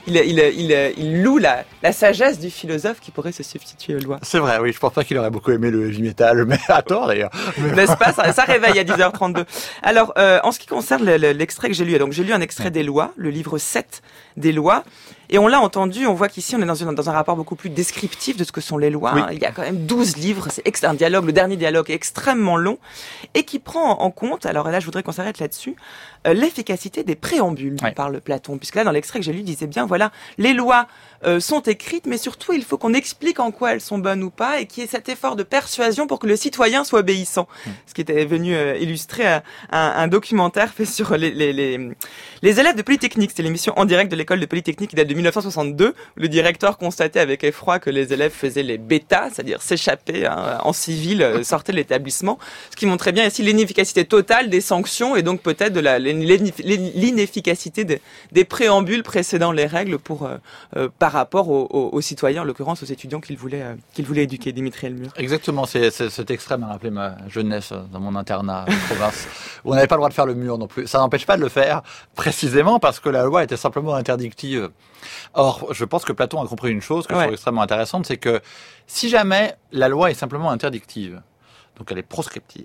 il loue la sagesse du philosophe qui pourrait se substituer aux lois. C'est vrai, oui, je pense pas qu'il aurait beaucoup aimé le heavy metal, mais à tort d'ailleurs. N'est-ce pas, ça réveille à 10h32. Alors, en ce qui concerne l'extrait que j'ai lu, donc j'ai lu un extrait des lois, le livre 7 des lois, et on l'a entendu, on voit qu'ici on est dans un rapport beaucoup plus descriptif de ce que sont les lois. Oui. Il y a quand même 12 livres, c'est un dialogue, le dernier dialogue est extrêmement long, et qui prend en compte, alors là je voudrais qu'on s'arrête là-dessus, l'efficacité des préambules dont parle Platon, puisque là dans l'extrait que j'ai lu, il disait bien, voilà, les lois sont écrites, mais surtout il faut qu'on explique en quoi elles sont bonnes ou pas, et qu'il y ait cet effort de persuasion pour que le citoyen soit obéissant. Ce qui était venu illustrer un documentaire fait sur les élèves de Polytechnique. C'était l'émission en direct de l'école de Polytechnique qui date de 1962. Le directeur constatait avec effroi que les élèves faisaient les bêtas, c'est-à-dire s'échapper en civil, sortaient de l'établissement. Ce qui montrait bien ici l'inefficacité totale des sanctions et donc peut-être de l'inefficacité des préambules précédant les règles par rapport aux citoyens, en l'occurrence aux étudiants qu'il voulait éduquer, Dimitri Elmure. Exactement, cet extrait m'a rappelé ma jeunesse dans mon internat en province, où on n'avait pas le droit de faire le mur non plus. Ça n'empêche pas de le faire, précisément parce que la loi était simplement interdictive. Or, je pense que Platon a compris une chose que je trouve extrêmement intéressante, c'est que si jamais la loi est simplement interdictive, donc elle est proscriptive,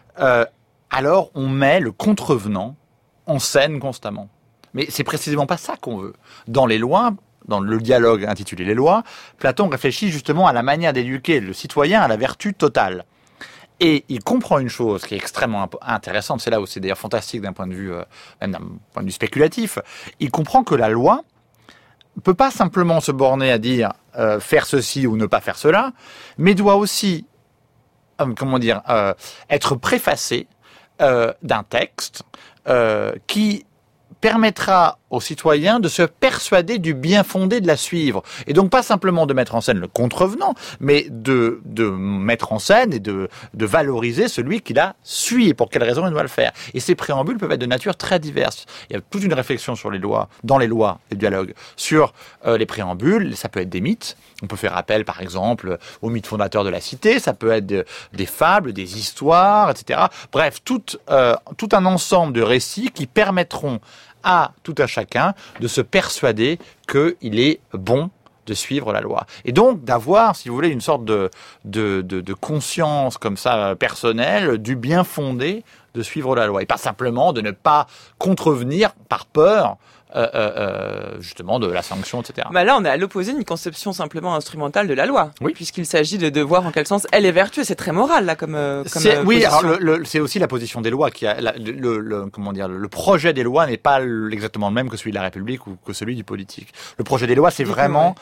alors on met le contrevenant en scène constamment. Mais c'est précisément pas ça qu'on veut. Dans les lois, dans le dialogue intitulé Les lois, Platon réfléchit justement à la manière d'éduquer le citoyen à la vertu totale. Et il comprend une chose qui est extrêmement intéressante, c'est là où c'est d'ailleurs fantastique d'un point de vue, même d'un point de vue spéculatif. Il comprend que la loi ne peut pas simplement se borner à dire faire ceci ou ne pas faire cela, mais doit aussi, être préfacée d'un texte qui permettra aux citoyens de se persuader du bien fondé de la suivre. Et donc pas simplement de mettre en scène le contrevenant, mais de mettre en scène et de valoriser celui qui la suit et pour quelle raison il doit le faire. Et ces préambules peuvent être de nature très diverse. Il y a toute une réflexion sur les lois, dans les lois et dialogues, sur les préambules. Ça peut être des mythes. On peut faire appel, par exemple, aux mythes fondateurs de la cité. Ça peut être des fables, des histoires, etc. Bref, tout un ensemble de récits qui permettront à tout à chacun de se persuader qu'il est bon de suivre la loi. Et donc d'avoir, si vous voulez, une sorte de conscience comme ça personnelle du bien fondé de suivre la loi et pas simplement de ne pas contrevenir par peur justement de la sanction, etc. Bah là, on est à l'opposé d'une conception simplement instrumentale de la loi, puisqu'il s'agit de voir en quel sens elle est vertueuse. C'est très moral là, comme oui. position. Alors c'est aussi la position des lois qui a comment dire, le projet des lois n'est pas exactement le même que celui de la République ou que celui du politique. Le projet des lois, c'est vraiment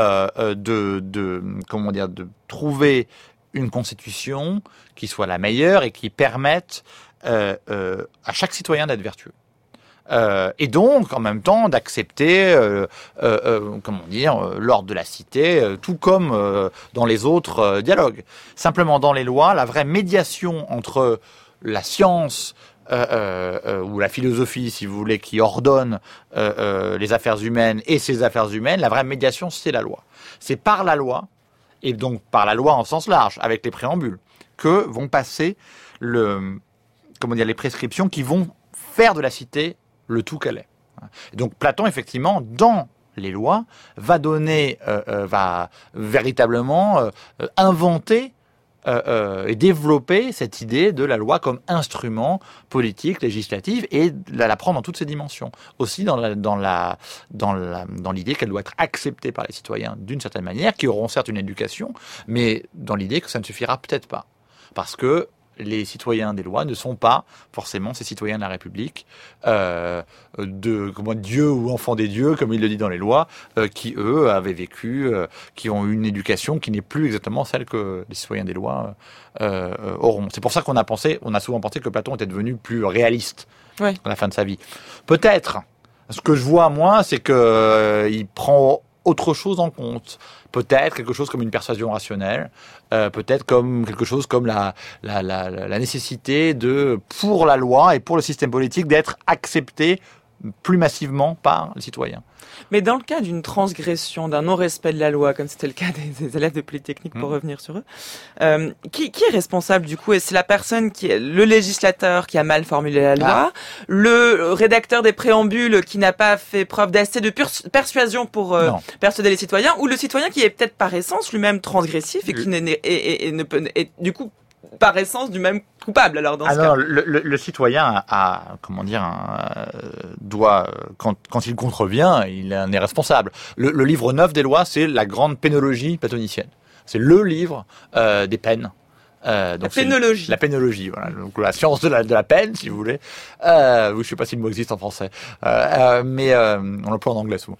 comment dire, de trouver une constitution qui soit la meilleure et qui permette à chaque citoyen d'être vertueux. Et donc, en même temps, d'accepter, comment dire, l'ordre de la cité, tout comme dans les autres dialogues. Simplement, dans les lois, la vraie médiation entre la science ou la philosophie, si vous voulez, qui ordonne les affaires humaines et ces affaires humaines, la vraie médiation, c'est la loi. C'est par la loi, et donc par la loi en sens large, avec les préambules, que vont passer les prescriptions qui vont faire de la cité le tout qu'elle est. Et donc Platon, effectivement, dans les lois, va véritablement inventer et développer cette idée de la loi comme instrument politique, législatif, et la prendre dans toutes ses dimensions. Aussi dans l'idée qu'elle doit être acceptée par les citoyens d'une certaine manière, qui auront certes une éducation, mais dans l'idée que ça ne suffira peut-être pas. Parce que les citoyens des lois ne sont pas forcément ces citoyens de la République, Dieu ou enfants des dieux, comme il le dit dans les lois, qui eux avaient vécu, qui ont eu une éducation qui n'est plus exactement celle que les citoyens des lois auront. C'est pour ça qu'on a souvent pensé que Platon était devenu plus réaliste à la fin de sa vie. Peut-être. Ce que je vois moi, c'est que il prend autre chose en compte. Peut-être quelque chose comme une persuasion rationnelle, peut-être comme quelque chose comme la nécessité pour la loi et pour le système politique d'être accepté plus massivement par les citoyens. Mais dans le cas d'une transgression, d'un non-respect de la loi, comme c'était le cas des élèves de Polytechnique, pour revenir sur eux, qui est responsable du coup? Et c'est la personne le législateur qui a mal formulé la loi, le rédacteur des préambules qui n'a pas fait preuve d'assez de persuasion pour persuader les citoyens, ou le citoyen qui est peut-être par essence lui-même transgressif et qui ne peut du coup par essence du même coupable. Alors dans ce cas, le citoyen doit, quand il contrevient, il en est responsable. Le livre 9 des lois, c'est la grande pénologie platonicienne. C'est le livre des peines. Donc la pénologie, voilà. Donc la science de la peine, si vous voulez. Je sais pas si le mot existe en français, mais on l'emploie en anglais souvent.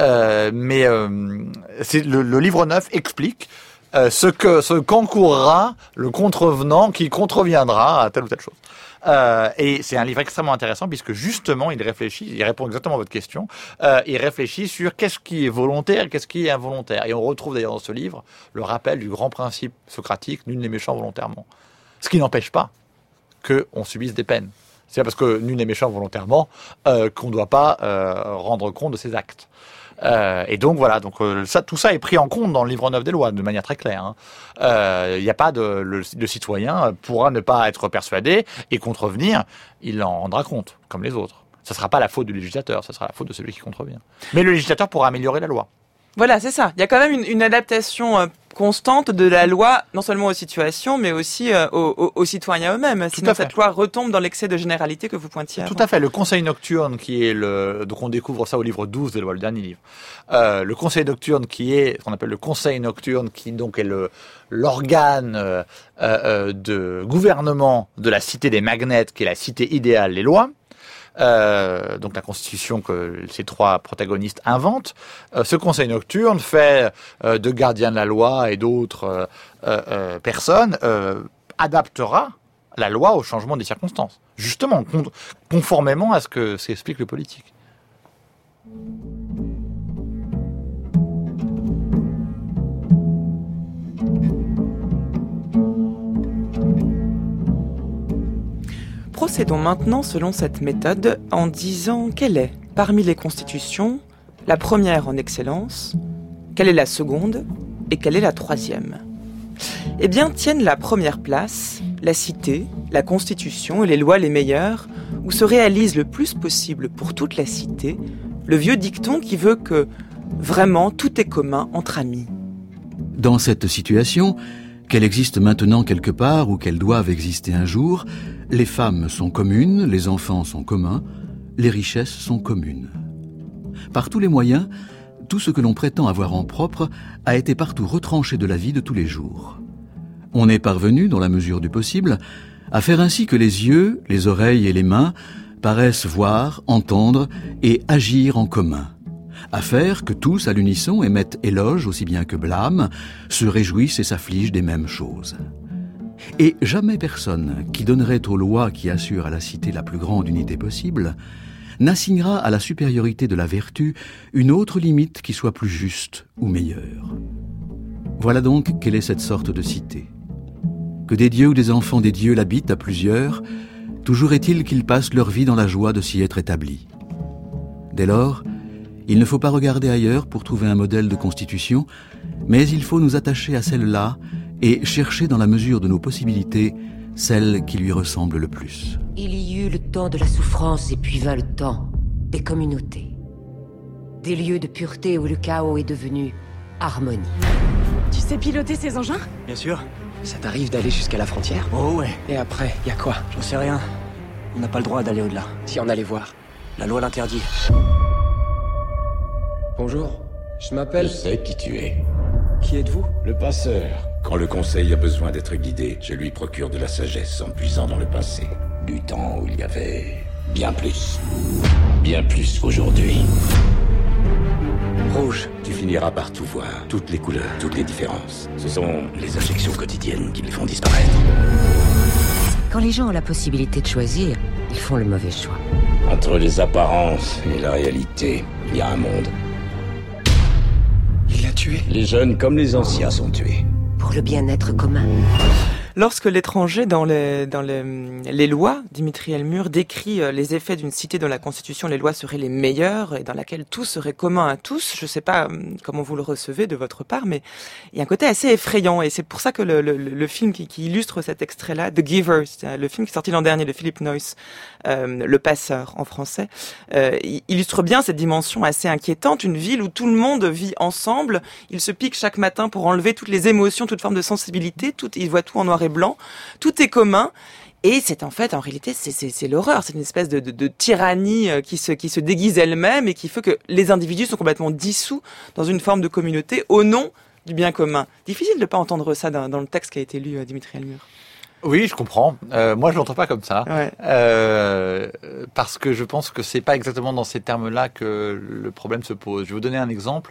C'est le livre 9 explique ce qu'encourra le contrevenant qui contreviendra à telle ou telle chose. Et c'est un livre extrêmement intéressant puisque justement il répond exactement à votre question, il réfléchit sur qu'est-ce qui est volontaire et qu'est-ce qui est involontaire. Et on retrouve d'ailleurs dans ce livre le rappel du grand principe socratique, nul n'est méchant volontairement. Ce qui n'empêche pas qu'on subisse des peines. C'est pas parce que nul n'est méchant volontairement qu'on ne doit pas rendre compte de ses actes. Et donc voilà, tout ça est pris en compte dans le livre 9 des lois de manière très claire. Il n'y a pas le citoyen pourra ne pas être persuadé et contrevenir, il en rendra compte comme les autres. Ça ne sera pas la faute du législateur, ça sera la faute de celui qui contrevient. Mais le législateur pourra améliorer la loi. Voilà, c'est ça. Il y a quand même une adaptation constante de la loi, non seulement aux situations, mais aussi aux citoyens eux-mêmes. Sinon, cette loi retombe dans l'excès de généralité que vous pointiez avant. Tout à fait. Le conseil nocturne, qui est donc on découvre ça au livre 12 des lois, le dernier livre. Le conseil nocturne, qui est ce qu'on appelle le conseil nocturne, qui donc est l'organe de gouvernement de la cité des magnètes, qui est la cité idéale, les lois. Donc la constitution que ces trois protagonistes inventent. Ce conseil nocturne fait de gardiens de la loi et d'autres personnes adaptera la loi au changement des circonstances, justement conformément à ce que s'explique le politique. Procédons maintenant selon cette méthode en disant quelle est, parmi les constitutions, la première en excellence, quelle est la seconde et quelle est la troisième. Eh bien, tiennent la première place la cité, la constitution et les lois les meilleures, où se réalise le plus possible pour toute la cité le vieux dicton qui veut que Vraiment, tout est commun entre amis. Dans cette situation, qu'elle existe maintenant quelque part ou qu'elle doive exister un jour, les femmes sont communes, les enfants sont communs, les richesses sont communes. Par tous les moyens, tout ce que l'on prétend avoir en propre a été partout retranché de la vie de tous les jours. On est parvenu, dans la mesure du possible, à faire ainsi que les yeux, les oreilles et les mains paraissent voir, entendre et agir en commun. À faire que tous, à l'unisson, émettent éloge aussi bien que blâme, se réjouissent et s'affligent des mêmes choses. Et jamais personne qui donnerait aux lois qui assurent à la cité la plus grande unité possible n'assignera à la supériorité de la vertu une autre limite qui soit plus juste ou meilleure. Voilà donc quelle est cette sorte de cité. Que des dieux ou des enfants des dieux l'habitent à plusieurs, toujours est-il qu'ils passent leur vie dans la joie de s'y être établis. Dès lors, il ne faut pas regarder ailleurs pour trouver un modèle de constitution, mais il faut nous attacher à celle-là et chercher dans la mesure de nos possibilités celle qui lui ressemble le plus. Il y eut le temps de la souffrance et puis vint le temps des communautés. Des lieux de pureté où le chaos est devenu harmonie. Tu sais piloter ces engins? Bien sûr. Ça t'arrive d'aller jusqu'à la frontière? Oh ouais. Et après, y a quoi? J'en sais rien. On n'a pas le droit d'aller au-delà. Si on allait voir. La loi l'interdit. Bonjour, je m'appelle... Je sais qui tu es. Qui êtes-vous? Le passeur. Quand le conseil a besoin d'être guidé, je lui procure de la sagesse en puisant dans le passé. Du temps où il y avait bien plus. Bien plus qu'aujourd'hui. Rouge. Tu finiras par tout voir, toutes les couleurs, toutes les différences. Ce sont les objections quotidiennes qui les font disparaître. Quand les gens ont la possibilité de choisir, ils font le mauvais choix. Entre les apparences et la réalité, il y a un monde. Il l'a tué. Les jeunes comme les anciens sont tués. Pour le bien-être commun. Lorsque l'étranger, dans les lois, Dimitri Elmur décrit les effets d'une cité dont la Constitution, les lois seraient les meilleures et dans laquelle tout serait commun à tous, je ne sais pas comment vous le recevez de votre part, mais il y a un côté assez effrayant et c'est pour ça que le film qui illustre cet extrait-là, The Giver, c'est le film qui est sorti l'an dernier de Philip Noyce, Le Passeur en français, illustre bien cette dimension assez inquiétante, une ville où tout le monde vit ensemble, ils se piquent chaque matin pour enlever toutes les émotions, toute forme de sensibilité, ils voient tout en noir et blanc, tout est commun, et c'est en réalité, c'est l'horreur, c'est une espèce de tyrannie qui se déguise elle-même et qui fait que les individus sont complètement dissous dans une forme de communauté au nom du bien commun. Difficile de ne pas entendre ça dans le texte qui a été lu, Dimitri Elmur. Oui, je comprends. Moi, je l'entends pas comme ça, ouais. Parce que je pense que c'est pas exactement dans ces termes-là que le problème se pose. Je vais vous donner un exemple.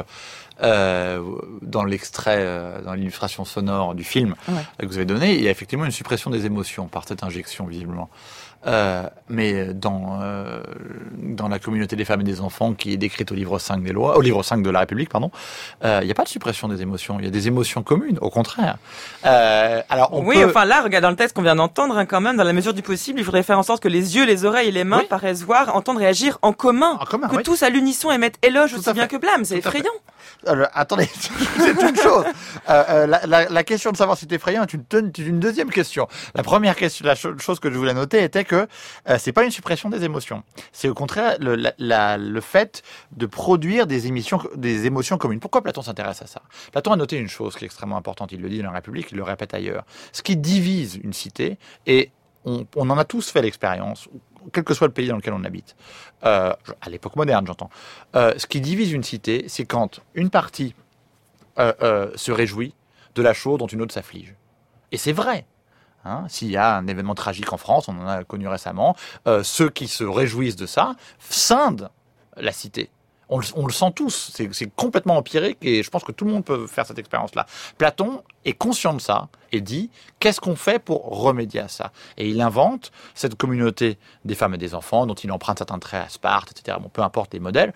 Dans l'extrait, dans l'illustration sonore du film que vous avez donné, il y a effectivement une suppression des émotions par cette injection, visiblement. Mais dans la communauté des femmes et des enfants qui est décrite au livre 5 des lois, au livre 5 de la République, pardon, il n'y a pas de suppression des émotions. Il y a des émotions communes, au contraire. Alors là, regarde dans le texte qu'on vient d'entendre, quand même, dans la mesure du possible, il faudrait faire en sorte que les yeux, les oreilles et les mains paraissent voir, entendre et agir en commun. Que tous à l'unisson émettent éloge aussi bien que blâme. C'est effrayant. Alors, attendez, c'est une chose. La question de savoir si c'est effrayant est une deuxième question. La première question, la chose que je voulais noter était que c'est pas une suppression des émotions. C'est au contraire le fait de produire des émotions communes. Pourquoi Platon s'intéresse à ça? Platon a noté une chose qui est extrêmement importante. Il le dit dans la République, il le répète ailleurs. Ce qui divise une cité, et on en a tous fait l'expérience, quel que soit le pays dans lequel on habite, à l'époque moderne j'entends, ce qui divise une cité, c'est quand une partie se réjouit de la chose dont une autre s'afflige. Et c'est vrai. S'il y a un événement tragique en France, on en a connu récemment, ceux qui se réjouissent de ça scindent la cité. On le sent tous, c'est complètement empirique et je pense que tout le monde peut faire cette expérience-là. Platon est conscient de ça et dit qu'est-ce qu'on fait pour remédier à ça? Et il invente cette communauté des femmes et des enfants dont il emprunte certains traits à Sparte, etc. Bon, peu importe les modèles.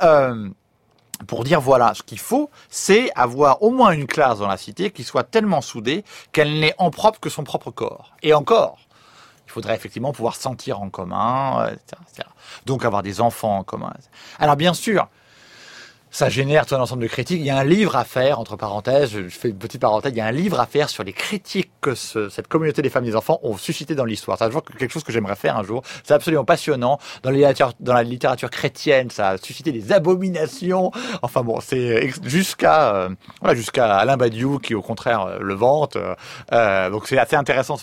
Pour dire voilà, ce qu'il faut, c'est avoir au moins une classe dans la cité qui soit tellement soudée qu'elle n'ait en propre que son propre corps. Et encore, il faudrait effectivement pouvoir sentir en commun, etc., etc. Donc avoir des enfants en commun. Alors bien sûr, ça génère tout un ensemble de critiques. Il y a un livre à faire, entre parenthèses, je fais une petite parenthèse, il y a un livre à faire sur les critiques que cette communauté des femmes et des enfants ont suscité dans l'histoire. C'est quelque chose que j'aimerais faire un jour. C'est absolument passionnant. Dans la littérature chrétienne, ça a suscité des abominations. Enfin bon, c'est jusqu'à Alain Badiou qui, au contraire, le vante. Donc c'est assez intéressant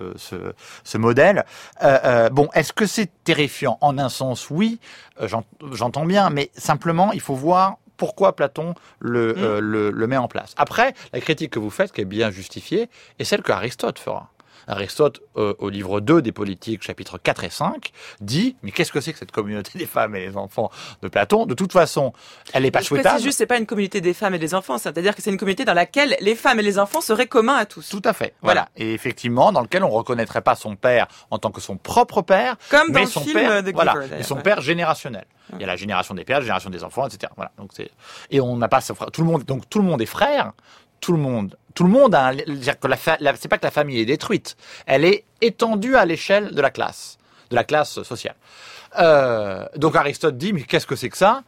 ce modèle. Bon, est-ce que c'est terrifiant? En un sens, oui, j'entends bien, mais simplement, il faut voir pourquoi Platon le met en place. Après, la critique que vous faites, qui est bien justifiée, est celle que Aristote fera. Aristote, au livre 2 des Politiques, chapitres 4 et 5, dit « Mais qu'est-ce que c'est que cette communauté des femmes et des enfants de Platon ? De toute façon, elle n'est pas souhaitable. » C'est juste, c'est pas une communauté des femmes et des enfants, c'est-à-dire que c'est une communauté dans laquelle les femmes et les enfants seraient communs à tous. Tout à fait. Voilà. Et effectivement, dans lequel on reconnaîtrait pas son père en tant que son propre père, comme mais dans son le film père, de Giver, voilà, et son père générationnel. Il y a la génération des pères, la génération des enfants, etc. Voilà. Donc et on n'a pas tout le monde. Donc tout le monde est frère. Tout le monde a c'est pas que la famille est détruite, elle est étendue à l'échelle de la classe sociale. Donc Aristote dit, mais qu'est-ce que c'est que ça?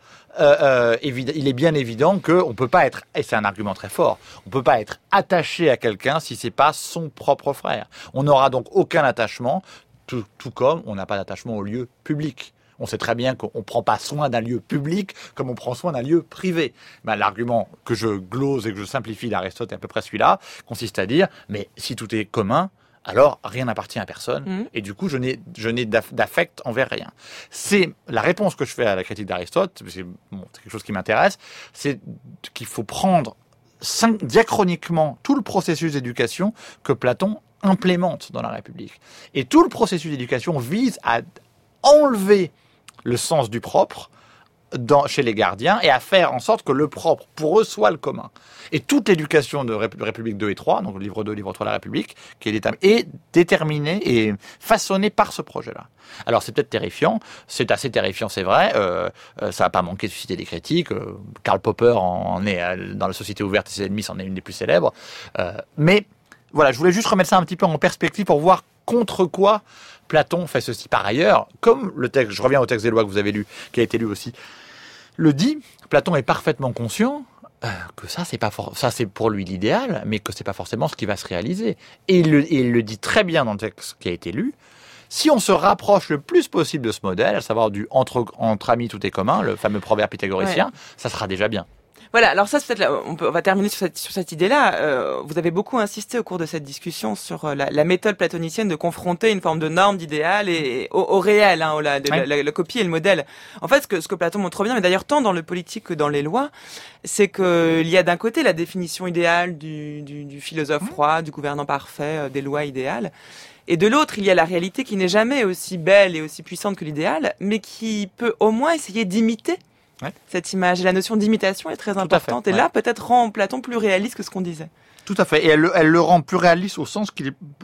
Il est bien évident qu'on peut pas être, et c'est un argument très fort, on peut pas être attaché à quelqu'un si c'est pas son propre frère. On n'aura donc aucun attachement, tout comme on n'a pas d'attachement au lieu public. On sait très bien qu'on ne prend pas soin d'un lieu public comme on prend soin d'un lieu privé. Ben, l'argument que je glose et que je simplifie d'Aristote est à peu près celui-là, consiste à dire, mais si tout est commun, alors rien n'appartient à personne, et du coup je n'ai d'affect envers rien. C'est la réponse que je fais à la critique d'Aristote, c'est quelque chose qui m'intéresse, c'est qu'il faut prendre diachroniquement tout le processus d'éducation que Platon implémente dans la République. Et tout le processus d'éducation vise à enlever le sens du propre chez les gardiens et à faire en sorte que le propre, pour eux, soit le commun. Et toute l'éducation de République 2 et 3, donc le livre 2, livre 3 de la République, est déterminée et façonnée par ce projet-là. Alors c'est peut-être terrifiant, c'est assez terrifiant, c'est vrai, ça n'a pas manqué de susciter des critiques, Karl Popper en est, dans la Société ouverte et ses ennemis, c'en est une des plus célèbres, mais voilà, je voulais juste remettre ça un petit peu en perspective pour voir contre quoi Platon fait ceci. Par ailleurs, comme le texte, je reviens au texte des lois que vous avez lu, qui a été lu aussi, le dit, Platon est parfaitement conscient que ça c'est pour lui l'idéal, mais que c'est pas forcément ce qui va se réaliser. Et il le dit très bien dans le texte qui a été lu. Si on se rapproche le plus possible de ce modèle, à savoir du entre amis tout est commun, le fameux proverbe pythagoricien, ça sera déjà bien. Voilà, alors ça, c'est peut-être on va terminer sur cette idée-là. Vous avez beaucoup insisté au cours de cette discussion sur la méthode platonicienne de confronter une forme de norme, d'idéal et au réel, la copie et le modèle. En fait, ce que Platon montre bien, mais d'ailleurs tant dans le politique que dans les lois, c'est qu'il y a d'un côté la définition idéale du philosophe roi, du gouvernant parfait, des lois idéales. Et de l'autre, il y a la réalité qui n'est jamais aussi belle et aussi puissante que l'idéal, mais qui peut au moins essayer d'imiter cette image. Et la notion d'imitation est très importante. Et là, peut-être rend Platon plus réaliste que ce qu'on disait. Tout à fait. Et elle le rend plus réaliste au sens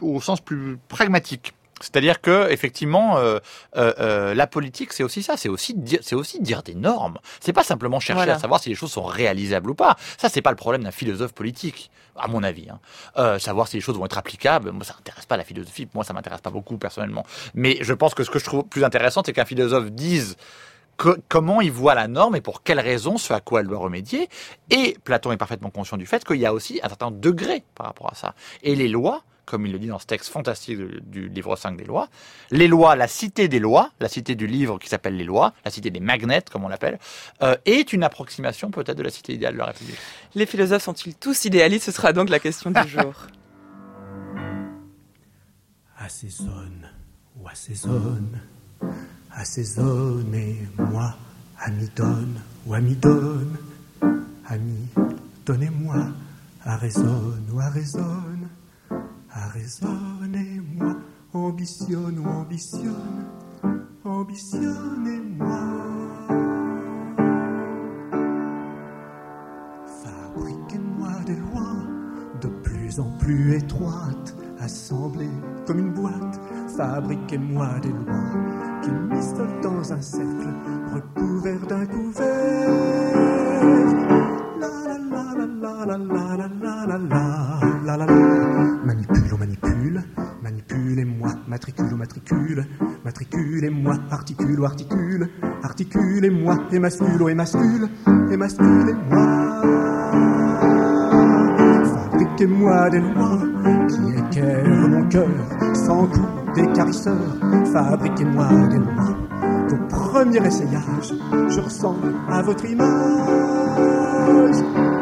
plus pragmatique. C'est-à-dire que effectivement, la politique, c'est aussi ça. C'est aussi dire des normes. C'est pas simplement chercher à savoir si les choses sont réalisables ou pas. Ça, c'est pas le problème d'un philosophe politique, à mon avis. Savoir si les choses vont être applicables, moi, ça m'intéresse pas la philosophie. Moi, ça m'intéresse pas beaucoup personnellement. Mais je pense que ce que je trouve plus intéressant, c'est qu'un philosophe dise comment il voit la norme et pour quelles raisons, ce à quoi elle doit remédier. Et Platon est parfaitement conscient du fait qu'il y a aussi un certain degré par rapport à ça. Et les lois, comme il le dit dans ce texte fantastique du livre 5 des lois, les lois, la cité des lois, la cité du livre qui s'appelle les lois, la cité des magnètes, comme on l'appelle, est une approximation peut-être de la cité idéale de la République. Les philosophes sont-ils tous idéalistes? Ce sera donc la question du jour. Assaisonne ou assaisonne, assaisonnez-moi, ami donne ou ami donne, ami donnez-moi, arraisonne ou arraisonne, arraisonnez-moi, ambitionne ou ambitionne, ambitionnez-moi. Fabriquez-moi des lois de plus en plus étroites, assemblées comme une boîte. Fabriquez-moi des lois qui mistolent dans un cercle recouvert d'un couvert. La la la la la la la la la la la la. Manipule, manipule, manipulez-moi, matricule, matricule, matriculez-moi, articule, articule, articulez-moi, émascule, émascule, émasculez-moi. Fabriquez-moi des lois qui équerrent mon cœur, sans coup d'écarisseur. Fabriquez-moi des lois. Au premier essayage, je ressemble à votre image.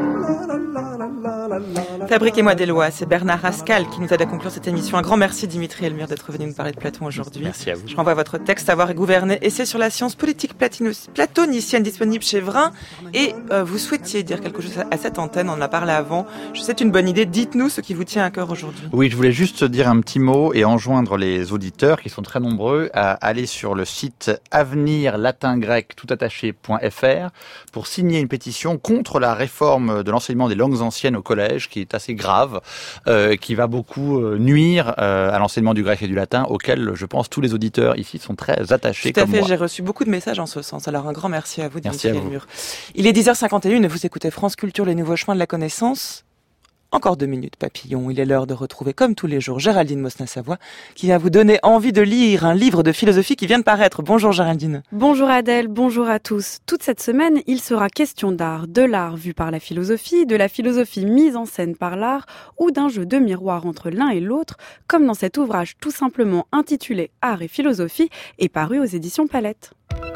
Fabriquez-moi des lois, c'est Bernard Rascal qui nous aide à conclure cette émission. Un grand merci Dimitri Elmire d'être venu nous parler de Platon aujourd'hui. Merci à vous. Je renvoie votre texte Savoir et gouverner, essai sur la science politique platonicienne disponible chez Vrin. Et vous souhaitiez dire quelque chose à cette antenne, on en a parlé avant. C'est une bonne idée, dites-nous ce qui vous tient à cœur aujourd'hui. Oui, je voulais juste dire un petit mot et enjoindre les auditeurs qui sont très nombreux à aller sur le site avenir-latin-grec-toutattaché.fr pour signer une pétition contre la réforme de l'enseignement des langues anciennes au collège qui est assez grave, qui va beaucoup nuire à l'enseignement du grec et du latin auquel je pense tous les auditeurs ici sont très attachés. Tout à comme fait, moi. j'ai reçu beaucoup de messages en ce sens. Alors un grand merci à vous, Merci Dimitri Elmire. Il est 10h51 et vous écoutez France Culture, les nouveaux chemins de la connaissance. Encore 2 minutes, papillon. Il est l'heure de retrouver, comme tous les jours, Géraldine Mosna-Savoie, qui va vous donner envie de lire un livre de philosophie qui vient de paraître. Bonjour Géraldine. Bonjour Adèle, bonjour à tous. Toute cette semaine, il sera question d'art, de l'art vu par la philosophie, de la philosophie mise en scène par l'art, ou d'un jeu de miroir entre l'un et l'autre, comme dans cet ouvrage tout simplement intitulé Art et philosophie et paru aux éditions Palette.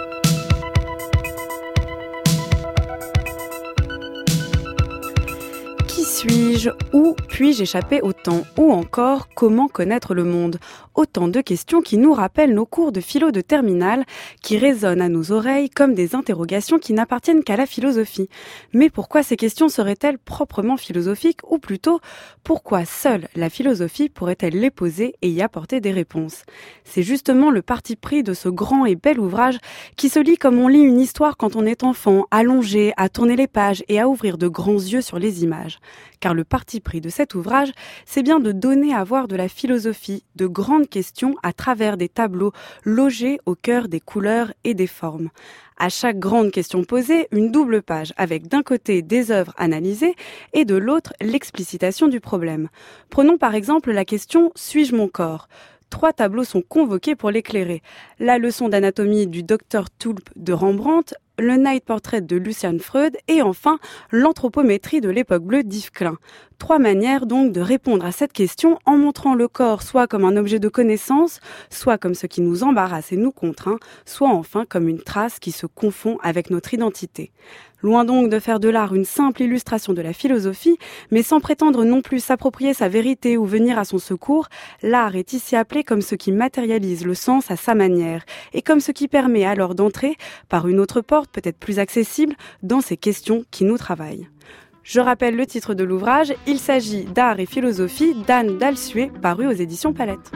Qui suis-je? Où puis-je échapper au temps? Ou encore, comment connaître le monde? Autant de questions qui nous rappellent nos cours de philo de terminale, qui résonnent à nos oreilles comme des interrogations qui n'appartiennent qu'à la philosophie. Mais pourquoi ces questions seraient-elles proprement philosophiques? Ou plutôt, pourquoi seule la philosophie pourrait-elle les poser et y apporter des réponses? C'est justement le parti pris de ce grand et bel ouvrage qui se lit comme on lit une histoire quand on est enfant, allongé, à tourner les pages et à ouvrir de grands yeux sur les images. Car le parti pris de cet ouvrage, c'est bien de donner à voir de la philosophie, de grandes questions à travers des tableaux logés au cœur des couleurs et des formes. À chaque grande question posée, une double page avec d'un côté des œuvres analysées et de l'autre l'explicitation du problème. Prenons par exemple la question « Suis-je mon corps ?» 3 tableaux sont convoqués pour l'éclairer. La leçon d'anatomie du Dr Tulp de Rembrandt, le Night Portrait de Lucian Freud et enfin l'anthropométrie de l'époque bleue d'Yves Klein. 3 manières donc de répondre à cette question en montrant le corps soit comme un objet de connaissance, soit comme ce qui nous embarrasse et nous contraint, soit enfin comme une trace qui se confond avec notre identité. Loin donc de faire de l'art une simple illustration de la philosophie, mais sans prétendre non plus s'approprier sa vérité ou venir à son secours, l'art est ici appelé comme ce qui matérialise le sens à sa manière et comme ce qui permet alors d'entrer par une autre porte peut-être plus accessible dans ces questions qui nous travaillent. Je rappelle le titre de l'ouvrage, il s'agit d'Art et philosophie d'Anne Dalsuet, paru aux éditions Palette.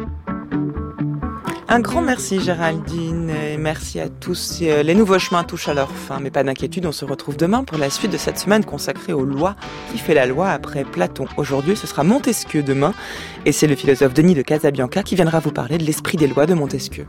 Un grand merci Géraldine et merci à tous. Les nouveaux chemins touchent à leur fin, mais pas d'inquiétude, on se retrouve demain pour la suite de cette semaine consacrée aux lois. Qui fait la loi après Platon? Aujourd'hui, ce sera Montesquieu demain et c'est le philosophe Denis de Casabianca qui viendra vous parler de l'esprit des lois de Montesquieu.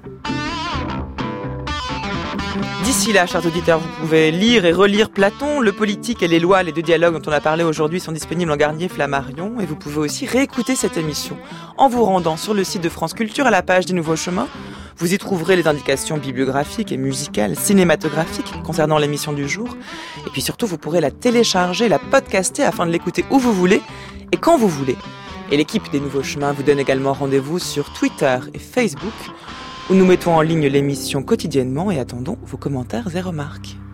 D'ici là, chers auditeurs, vous pouvez lire et relire Platon, Le Politique et les lois, les 2 dialogues dont on a parlé aujourd'hui sont disponibles en Garnier Flammarion et vous pouvez aussi réécouter cette émission en vous rendant sur le site de France Culture à la page des Nouveaux Chemins. Vous y trouverez les indications bibliographiques et musicales, cinématographiques concernant l'émission du jour. Et puis surtout, vous pourrez la télécharger, la podcaster afin de l'écouter où vous voulez et quand vous voulez. Et l'équipe des Nouveaux Chemins vous donne également rendez-vous sur Twitter et Facebook où nous mettons en ligne l'émission quotidiennement et attendons vos commentaires et remarques.